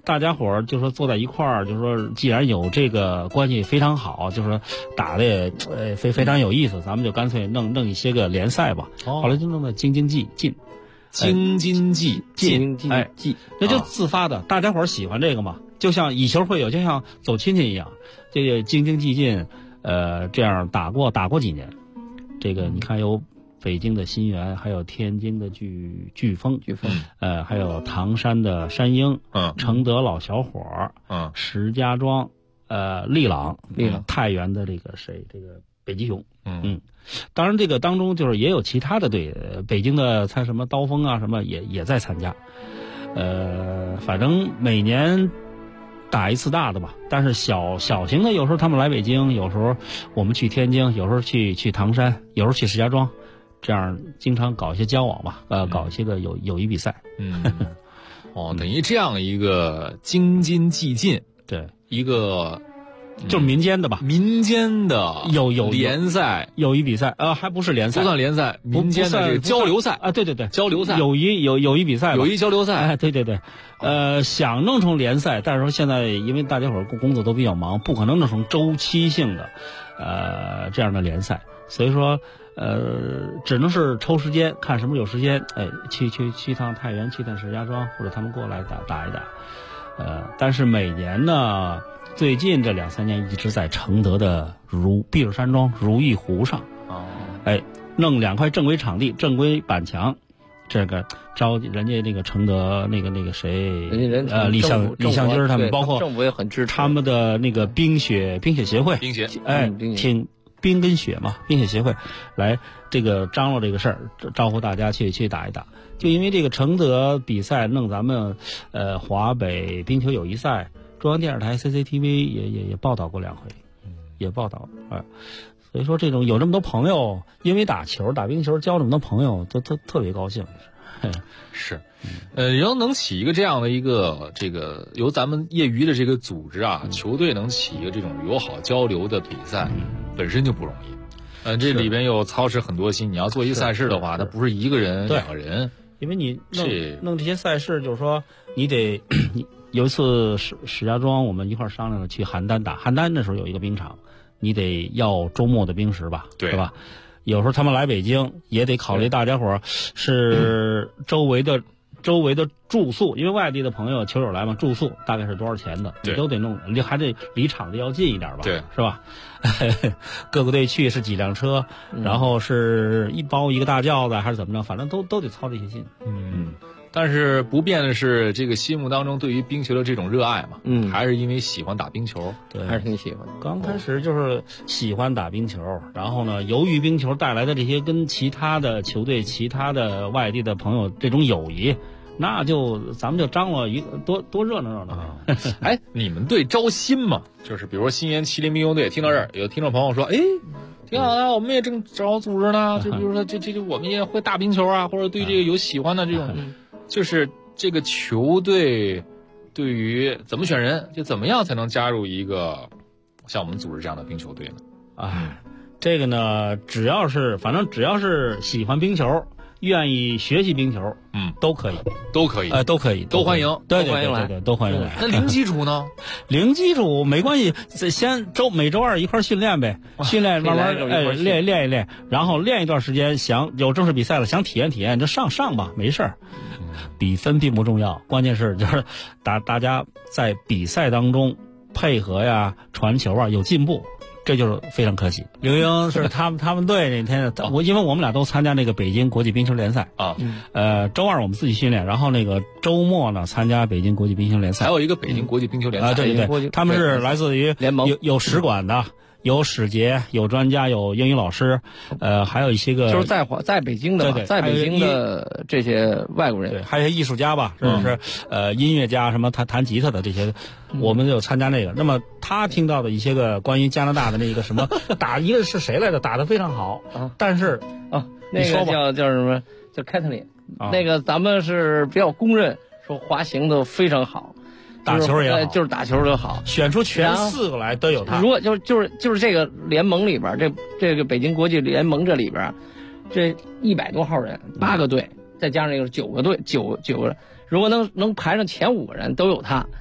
大家伙儿就说坐在一块儿，就说既然有这个关系非常好，就说打的也非常有意思，咱们就干脆弄一些个联赛吧。后来就弄的京津冀晋。 京津冀晋， 那就自发的，大家伙儿喜欢这个嘛，就像以球会友，就像走亲戚一样。这个京津冀晋，这样打过几年。这个你看有北京的新源，还有天津的飓风，还有唐山的山鹰，承德老小伙儿，石家庄，利朗，太原的这个北极熊，当然这个当中就是也有其他的队，北京的参什么刀锋啊什么也在参加，反正每年打一次大的吧，但是小型的有时候他们来北京，有时候我们去天津，有时候去唐山，有时候去石家庄，这样经常搞一些交往吧，搞一些个友谊比赛。 等于这样一个京津冀晋， 对， 一个就是民间的吧， 民间的有联赛友谊比赛，还不是联赛， 不算联赛，民间的这个交流赛啊，对， 交流赛， 友谊比赛， 友谊交流赛， 对，想弄成联赛，但是说现在因为大家伙儿工作都比较忙，不可能弄成周期性的这样的联赛，所以说只能是抽时间，看什么有时间，去趟太原，去趟石家庄，或者他们过来打一打，但是每年呢。最近这2-3年一直在承德的避暑山庄如意湖上，弄2块正规场地、正规板墙，这个招人家那个承德那个谁，李向军他们，包括政府也很支持他们的那个冰雪协会，挺冰跟雪嘛，冰雪协会来这个张罗这个事儿，招呼大家去打一打。就因为这个承德比赛弄咱们华北冰球友谊赛。中央电视台 CCTV 也报道过2回，也报道所以说这种有这么多朋友，因为打冰球交这么多朋友，都特别高兴。 是，要能起一个这样的一个这个由咱们业余的这个组织啊，球队能起一个这种友好交流的比赛，本身就不容易。这里边又操持很多心，你要做一个赛事的话，它不是1个人2个人， 因为你弄这些赛事，就是说你得有一次石家庄我们一块商量了去邯郸打，邯郸那时候有一个冰场，你得要周末的冰石吧，对吧？有时候他们来北京也得考虑大家伙儿是周围的住宿，因为外地的朋友球友来嘛，住宿大概是多少钱的，你都得弄，你还得离场地要近一点吧，对，是吧？各个队去是几辆车，然后是一包一个大轿子还是怎么着，反正都得操这些心。 但是不变的是，这个心目当中对于冰球的这种热爱嘛，还是因为喜欢打冰球， 对， 还是挺喜欢的。 刚开始就是喜欢打冰球，然后呢，由于冰球带来的这些跟其他的球队、其他的外地的朋友这种友谊，那就咱们就张罗一个多热闹热闹。 你们队招新嘛？就是比如说新源麒麟冰球队，听到这儿有听众朋友说，挺好的，我们也正找组织呢。就比如说这我们也会打冰球啊，或者对这个有喜欢的这种。就是这个球队对于怎么选人，就怎么样才能加入一个像我们组织这样的冰球队呢？ 这个呢，只要是喜欢冰球，愿意学习冰球，都可以，都欢迎， 都欢迎， 对，都欢迎来。 那零基础呢？ 零基础没关系，先每周2一块训练呗，训练慢慢练一练，然后练一段时间，想有正式比赛了，想体验体验就上吧，没事儿。比分并不重要，关键是就是大家在比赛当中配合呀、传球啊有进步，这就是非常可喜。刘英是他们队那天，因为我们俩都参加那个北京国际冰球联赛啊，周2我们自己训练，然后那个周末呢参加北京国际冰球联赛， 还有一个北京国际冰球联赛， 对，他们是来自于联盟， 有使馆的。有使节，有专家，有英语老师，还有一些个就是在北京的，在北京的这些外国人， 对，还有一些艺术家吧，就是音乐家，什么弹吉他的这些，我们有参加那个。那么他听到的一些个关于加拿大的那个什么打一个是谁来的，打得非常好，但是那个叫什么？叫凯特琳，那个咱们是比较公认，说滑行的非常好。 打球也好， 就是打球就好， 选出全4个来都有他。 如果就是这个联盟里边，这个北京国际联盟这里边，这100多号人，8个队，再加上这个9个队，9个，如果能排上前5个人都有他，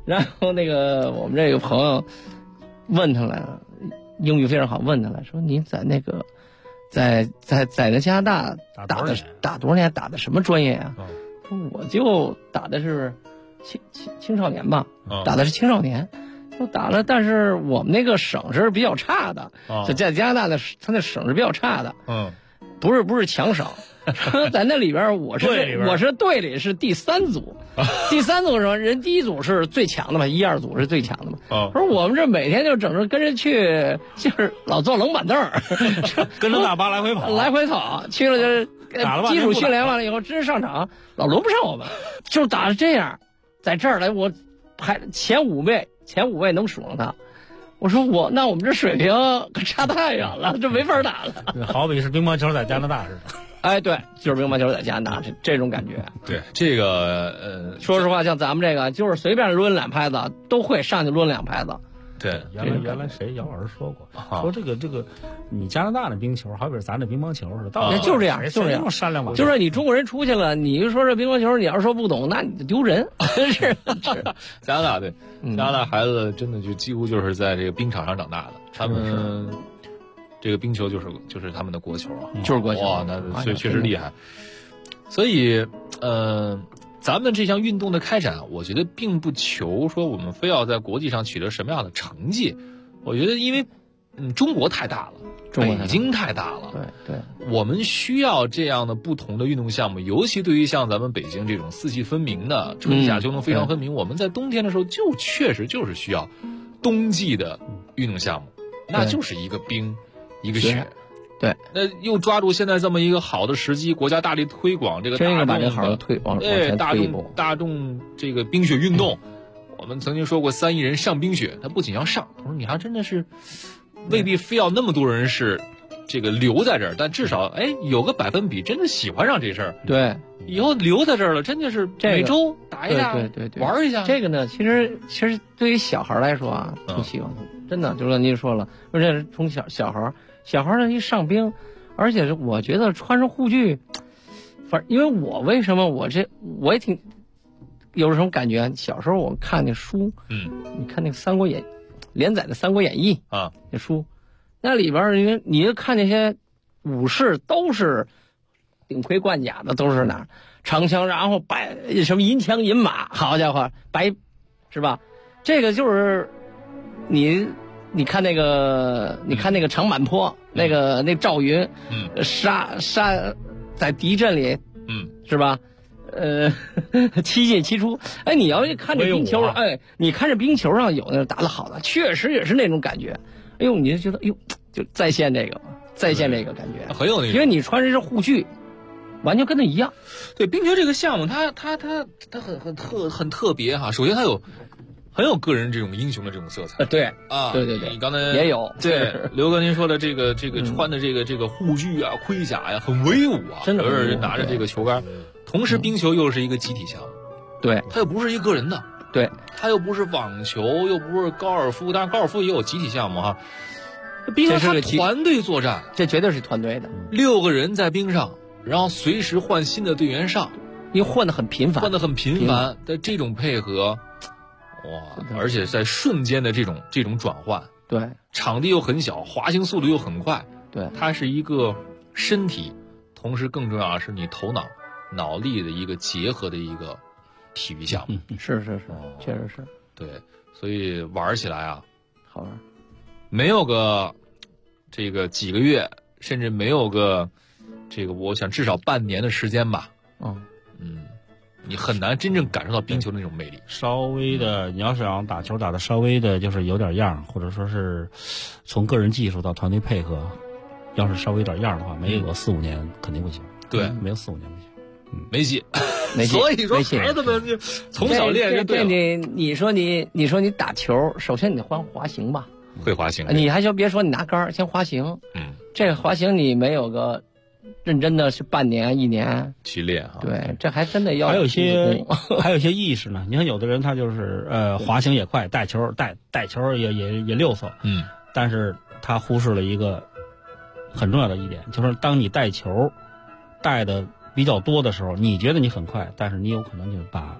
然后那个我们这个朋友问他来了，英语非常好，问他来说你在那个在那加拿大打多少年，打的什么专业啊？我就打的是青少年吧，打的是青少年。我打了，但是我们那个省是比较差的，就在加拿大的他那省是比较差的，不是强省，在那里边我是队里是第3组，第3组什么人第1组是最强的嘛，1、2组是最强的嘛，说我们这每天就整着跟着去，就是老坐冷板凳， 跟着大巴来回跑，去了就是基础训练完了以后，真上场老轮不上我们， 就打成这样，在这儿来我排前5位能数上他。我说那我们这水平可差太远了，这没法打了。 好比是乒乓球在加拿大似的。 哎，对，就是乒乓球在加拿大这种感觉。 对，这个说实话，像咱们这个就是随便抡2拍子都会上去抡2拍子。 对， 原来谁姚老师说过，说这个你加拿大的冰球好比是咱这乒乓球似的，到底就是这样， 就是这样善良吧。 就是你中国人出去了，你说这乒乓球，你要是说不懂，那你就丢人。是加拿大对，加拿大孩子真的就几乎就是在这个冰场上长大的，他们这个冰球就是他们的国球啊， 就是国球。 哇，那所以确实厉害。所以咱们这项运动的开展，我觉得并不求说我们非要在国际上取得什么样的成绩。我觉得因为中国太大了，北京太大了， 对， 我们需要这样的不同的运动项目，尤其对于像咱们北京这种四季分明的春夏秋冬非常分明，我们在冬天的时候就确实就是需要冬季的运动项目，那就是一个冰一个雪。 对， 那又抓住现在这么一个好的时机，国家大力推广这个大众把这个好的推广， 大众这个冰雪运动。我们曾经说过3亿人上冰雪，他不仅要上，他说你还真的是未必非要那么多人是这个留在这儿，但至少有个百分比真的喜欢上这事儿。 对， 以后留在这儿了，真的是每周打一打， 对， 玩一下。 这个呢，其实对于小孩来说啊，挺喜欢的，真的就是您说了，而且从小孩呢一上冰，而且我觉得穿上护具，因为我也挺有什么感觉。小时候我看那书，你看那个连载的《三国演义》 啊， 那书，那里边你看那些武士都是顶盔贯甲的，都是哪长枪，然后什么银枪银马，好家伙，是吧？这个就是你看那个长坂坡，那赵云，杀在敌阵里，是吧？七进七出。你要看这冰球，你看这冰球上有那打得好的，确实也是那种感觉。你就觉得就再现这个感觉， 很有那种， 因为你穿的是护具，完全跟那一样。 对，冰球这个项目，它很特别哈。首先它很有个人这种英雄的这种色彩。 对啊， 对， 你刚才也有。 对，刘哥您说的这个穿的这个护具啊、盔甲呀，很威武啊， 真的。 有人拿着这个球杆，同时冰球又是一个集体项目， 对， 它又不是一个人的， 对， 它又不是网球，又不是高尔夫，当然高尔夫也有集体项目哈。冰球它团队作战， 这绝对是团队的 ，6个人在冰上，然后随时换新的队员上， 因为换得很频繁的这种配合，哇！而且在瞬间的这种转换， 对， 场地又很小，滑行速度又很快， 对， 它是一个身体，同时更重要的是你头脑力的一个结合的一个体育项目。 是，确实是。 对，所以玩起来啊， 好玩。 没有个这个几个月，甚至没有个这个，我想至少半年的时间吧。你很难真正感受到冰球的那种魅力。 稍微的，你要是想打球打的稍微的，就是有点样，或者说是从个人技术到团队配合，要是稍微有点样的话，没有个4-5年肯定不行。 对， 没有4-5年不行。 没戏。所以说孩子们就从小练就对了。 你说你打球，首先你得滑行吧。 会滑行， 你还别说你拿杆，先滑行。这个滑行你没有个认真的是半年1年去练啊。 对，这还真的要还有一些意识呢。你看有的人他就是滑行也快，带球也溜索，但是他忽视了一个很重要的一点，就是当你带球带的比较多的时候，你觉得你很快，但是你有可能就把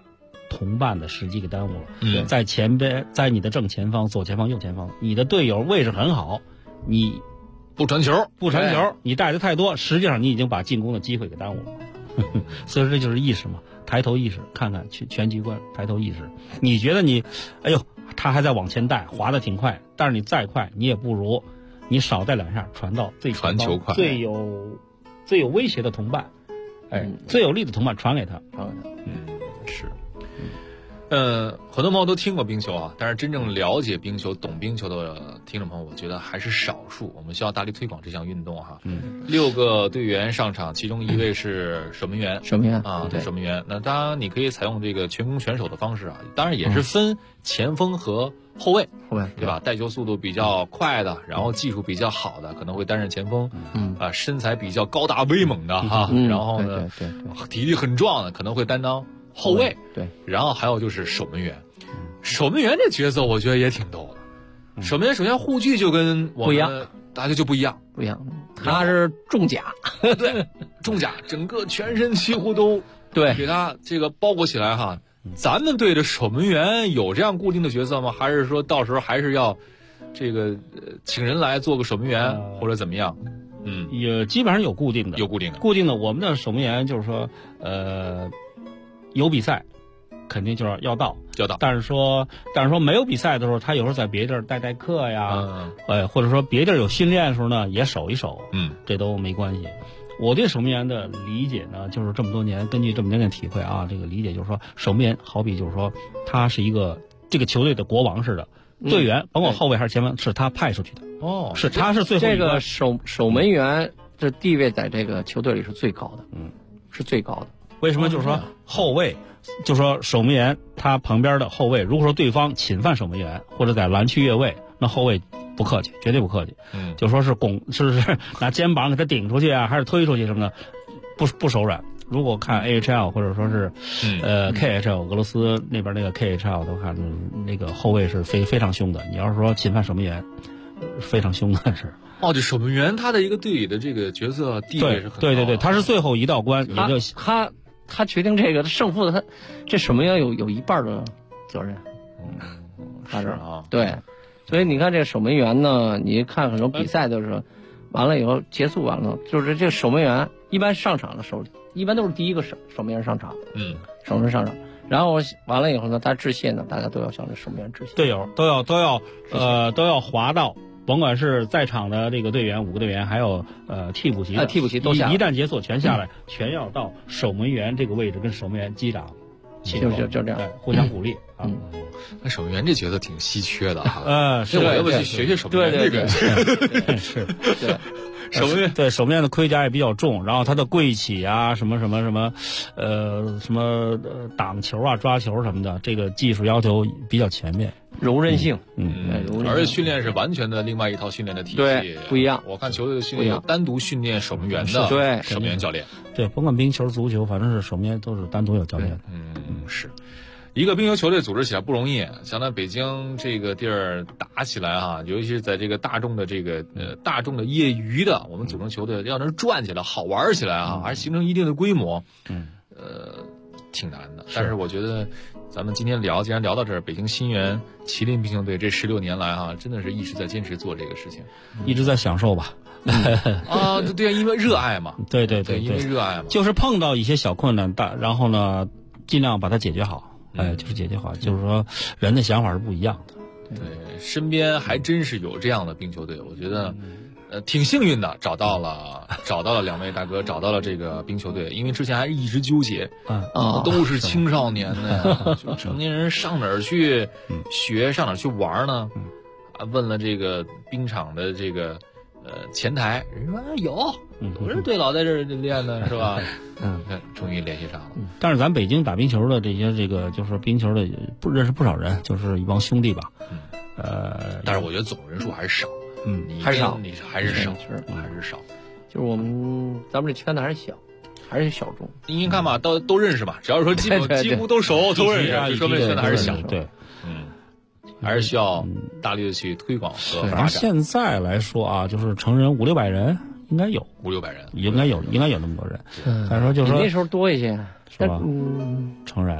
同伴的时机给耽误了。在前边，在你的正前方、左前方、右前方，你的队友位置很好，你不传球， 你带的太多，实际上你已经把进攻的机会给耽误了。所以说这就是意识嘛，抬头意识，看看全局观，抬头意识。你觉得你，哎呦，他还在往前带，滑得挺快，但是你再快，你也不如你少带2下，传到最传球快， 最有威胁的同伴，最有力的同伴传给他。 是。很多朋友都听过冰球啊，但是真正了解冰球、懂冰球的听众朋友，我觉得还是少数。我们需要大力推广这项运动哈。6个队员上场，其中1位是守门员。 守门员啊， 对， 守门员。那当然，你可以采用这个全攻全守的方式啊，当然也是分前锋和后卫，对吧？带球速度比较快的，然后技术比较好的，可能会担任前锋。身材比较高大威猛的哈，然后呢，体力很壮的，可能会担当后卫。 对， 然后还有就是守门员。守门员这角色我觉得也挺逗的。守门员首先护具就跟我们大家就不一样， 他是重甲， 对，重甲，整个全身几乎都给他这个包裹起来哈。咱们队的守门员有这样固定的角色吗？还是说到时候还是要这个请人来做个守门员或者怎么样？ 也基本上有固定的，固定的。我们的守门员就是说，有比赛，肯定就是要到。但是说没有比赛的时候，他有时候在别地儿代课呀，或者说别地儿有训练的时候呢，也守一守，这都没关系。我对守门员的理解呢，就是这么多年根据这么多年的体会啊，这个理解就是说，守门员好比就是说，他是一个这个球队的国王似的，队员甭管后卫还是前锋，是他派出去的。他是最后这个守门员的地位在这个球队里是最高的，是最高的。 为什么？就是说后卫，就是说守门员他旁边的后卫，如果说对方侵犯守门员或者在拦区越位，那后卫不客气，绝对不客气。就说是是拿肩膀给他顶出去啊，还是推出去什么的，不手软。如果看 AHL 或者说是KHL 俄罗斯那边那个 KHL 都看那个后卫是非常凶的。你要是说侵犯守门员，非常凶的是。 这守门员他的一个队里的这个角色地位是很高的。 对，他是最后一道关， 他决定这个胜负的，他这守门员有一半的责任。他是对，所以你看这个守门员呢，你看很多比赛的时候，完了以后结束完了，就是这个守门员一般上场的时候，一般都是第一个守门员上场，守门员上场，然后完了以后呢，他致谢呢，大家都要向这守门员致谢， 队友都要滑到。甭管是在场的这个队员5个队员，还有替补席都下来， 一旦结束全下来，全要到守门员这个位置跟守门员击掌， 就这样， 互相鼓励啊。 那守门员这角色挺稀缺的哈。 是我要不去学守门员这个？ 是，对。守门员的盔甲也比较重，然后他的跪起啊，什么挡球啊、抓球什么的，这个技术要求比较全面。 柔韧性， 而且训练是完全的另外一套训练的体系， 对，不一样。 我看球队的训练有单独训练守门员的守门员教练， 对，甭管冰球、足球，反正是守门员都是单独有教练的。 是一个冰球球队组织起来不容易，像咱北京这个地儿打起来哈，尤其是在这个大众的这个大众的业余的，我们组成球队要能转起来、好玩起来啊，还是形成一定的规模，挺难的。但是我觉得咱们今天既然聊到这儿，北京新源麒麟冰球队这16年来哈，真的是一直在坚持做这个事情， 一直在享受吧。 对，因为热爱嘛。 对， 因为热爱嘛。 就是碰到一些小困难，然后呢，尽量把它解决好。就是解决好，就是说人的想法是不一样的。 对，身边还真是有这样的冰球队，我觉得挺幸运的，找到了2位大哥，找到了这个冰球队，因为之前还一直纠结，都是青少年的呀，就成年人上哪儿去学，上哪儿去玩呢？问了这个冰场的这个前台，人说有，不是队老在这儿练的是吧？终于联系上了。 但是咱北京打冰球的这些就是冰球的认识不少人，就是一帮兄弟吧。 但是我觉得总人数还是少。 还是少， 还是少。 就是咱们这圈子还是小，还是小众。 您看嘛，都认识嘛，只要说几乎都熟，都认识，就说明圈子还是小。 对。 还是需要大力的去推广和发展。 反正现在来说啊，就是成人500-600人应该有 ，500-600人应该有那么多人。但是说就是说那时候多一些， 是吧？成人啊，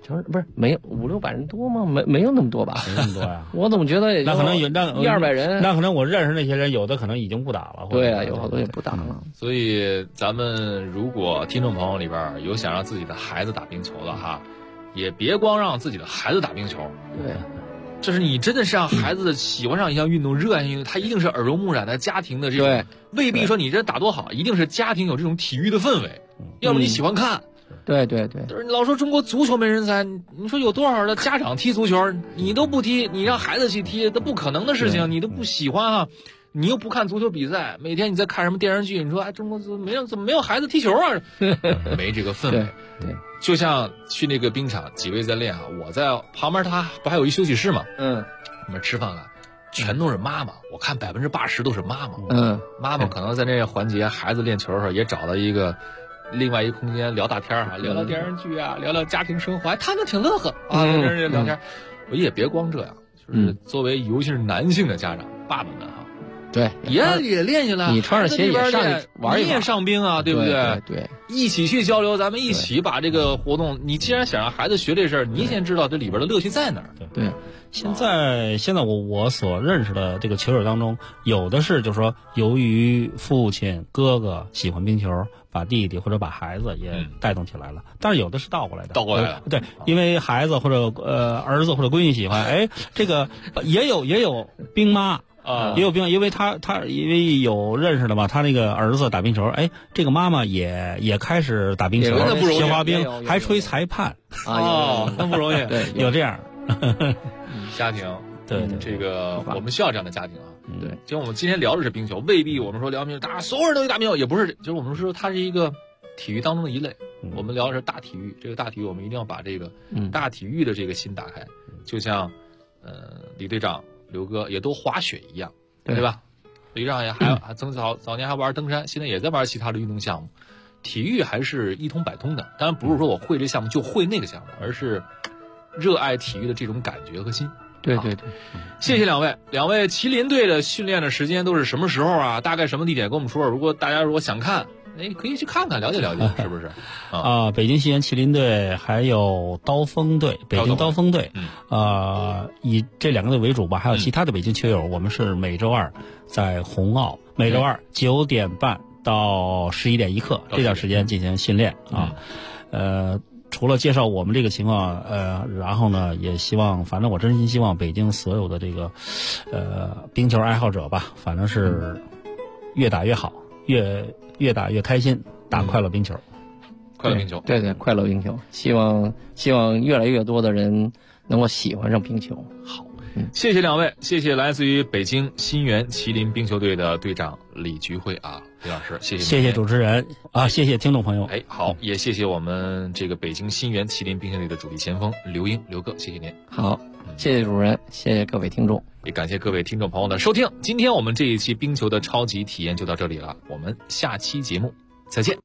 城市不是没有500-600人多吗？没有那么多吧？ 没那么多呀。 我怎么觉得那可能有 100-200人？ 那可能我认识那些人，有的可能已经不打了。 对啊，有好多也不打了。 所以咱们如果听众朋友里边有想让自己的孩子打冰球的哈，也别光让自己的孩子打冰球。 对。 就是你真的是让孩子喜欢上一项运动，热爱运动，他一定是耳濡目染的家庭的这种，未必说你这打多好，一定是家庭有这种体育的氛围，要么你喜欢看。 对， 就是老说中国足球没人才，你说有多少的家长踢足球，你都不踢，你让孩子去踢，那不可能的事情，你都不喜欢啊，你又不看足球比赛，每天你在看什么电视剧，你说哎，中国怎么没有孩子踢球啊？没这个氛围。 对。 就像去那个冰场，几位在练啊，我在旁边，他不还有一休息室吗？我们吃饭了，全都是妈妈，我看80%都是妈妈。妈妈可能在那个环节，孩子练球的时候也找到另外一个空间聊大天啊，聊聊电视剧啊，聊聊家庭生活，哎，他们挺乐呵啊，在这聊天。我也别光这样，就是作为尤其是男性的家长，爸爸们哈。 对， 也练下来， 你穿上鞋也上去玩一玩， 你也上冰啊，对不对？ 对， 一起去交流，咱们一起把这个活动。你既然想让孩子学这事儿，你先知道这里边的乐趣在哪儿。 对， 现在我所认识的这个球友当中，有的是就是说，由于父亲哥哥喜欢冰球，把弟弟或者把孩子也带动起来了。但是有的是倒过来的，对，因为孩子或者儿子或者闺女喜欢，哎，这个也有冰妈。也有冰，因为他因为有认识的嘛，他那个儿子打冰球，哎，这个妈妈也开始打冰球，学滑冰，还吹裁判那不容易， 对， 有这样家庭， 对， 这个我们需要这样的家庭啊。 对， 就我们今天聊的是冰球，未必我们说聊冰球，大家所有人都有打冰球，也不是，就是我们说它是一个体育当中的一类。我们聊的是大体育，这个大体育我们一定要把这个大体育的这个心打开，就像李队长。刘哥也都滑雪一样，对吧？李长也还早年还玩登山，现在也在玩其他的运动项目。体育还是一通百通的，当然不是说我会这项目就会那个项目，而是热爱体育的这种感觉和心。 对， 谢谢两位麒麟队的训练的时间都是什么时候啊？大概什么地点跟我们说？如果大家想看。可以去看看了解了解，是不是？ 北京西园麒麟队还有刀锋队，北京刀锋队，以这2个队为主吧，还有其他的北京球友，我们是每周2在红奥，每周29点半到11点1刻这段时间进行训练啊。除了介绍我们这个情况，然后呢，也希望，反正我真心希望北京所有的这个冰球爱好者吧，反正是越打越好，越打越开心，打快乐冰球， 快乐冰球， 对，快乐冰球，希望越来越多的人能够喜欢上冰球。 好，谢谢两位，谢谢来自于北京新源麒麟冰球队的队长李菊慧啊，李老师，谢谢主持人啊，谢谢听众朋友。 好，也谢谢我们这个北京新源麒麟冰球队的主力前锋刘英刘哥，谢谢您。 好，谢谢主持人，谢谢各位听众。 也感谢各位听众朋友的收听，今天我们这一期冰球的超级体验就到这里了，我们下期节目再见。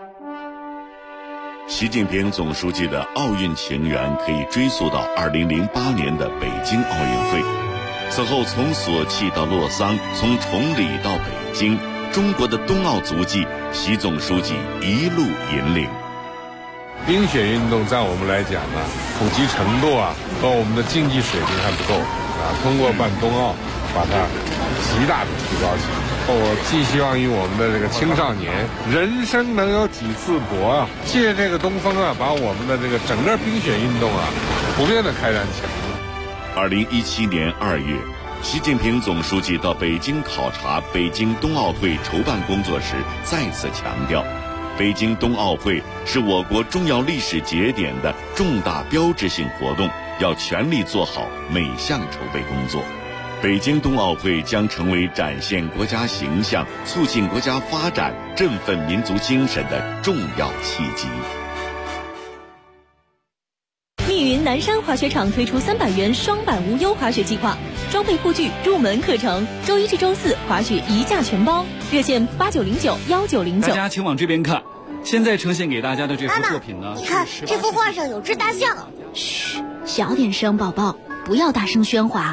习近平总书记的奥运情缘可以追溯到2008年的北京奥运会，此后从索契到洛桑，从崇礼到北京，中国的冬奥足迹，习总书记一路引领。 冰雪运动在我们来讲呢，普及程度和我们的竞技水平还不够通过办冬奥把它极大的提高起来。我寄希望于我们的这个青少年，人生能有几次搏借这个东风把我们的这个整个冰雪运动普遍的开展起来。 2017年2月，习近平总书记到北京考察北京冬奥会筹办工作时，再次强调，北京冬奥会是我国重要历史节点的重大标志性活动，要全力做好每项筹备工作。北京冬奥会将成为展现国家形象、促进国家发展、振奋民族精神的重要契机。 密云南山滑雪场推出300元双板无忧滑雪计划，装备护具入门课程，周1至周4滑雪一价全包，热线89091909。 大家请往这边看，现在呈现给大家的这幅作品呢， 你看这幅画上有只大象。 嘘，小点声，宝宝，不要大声喧哗。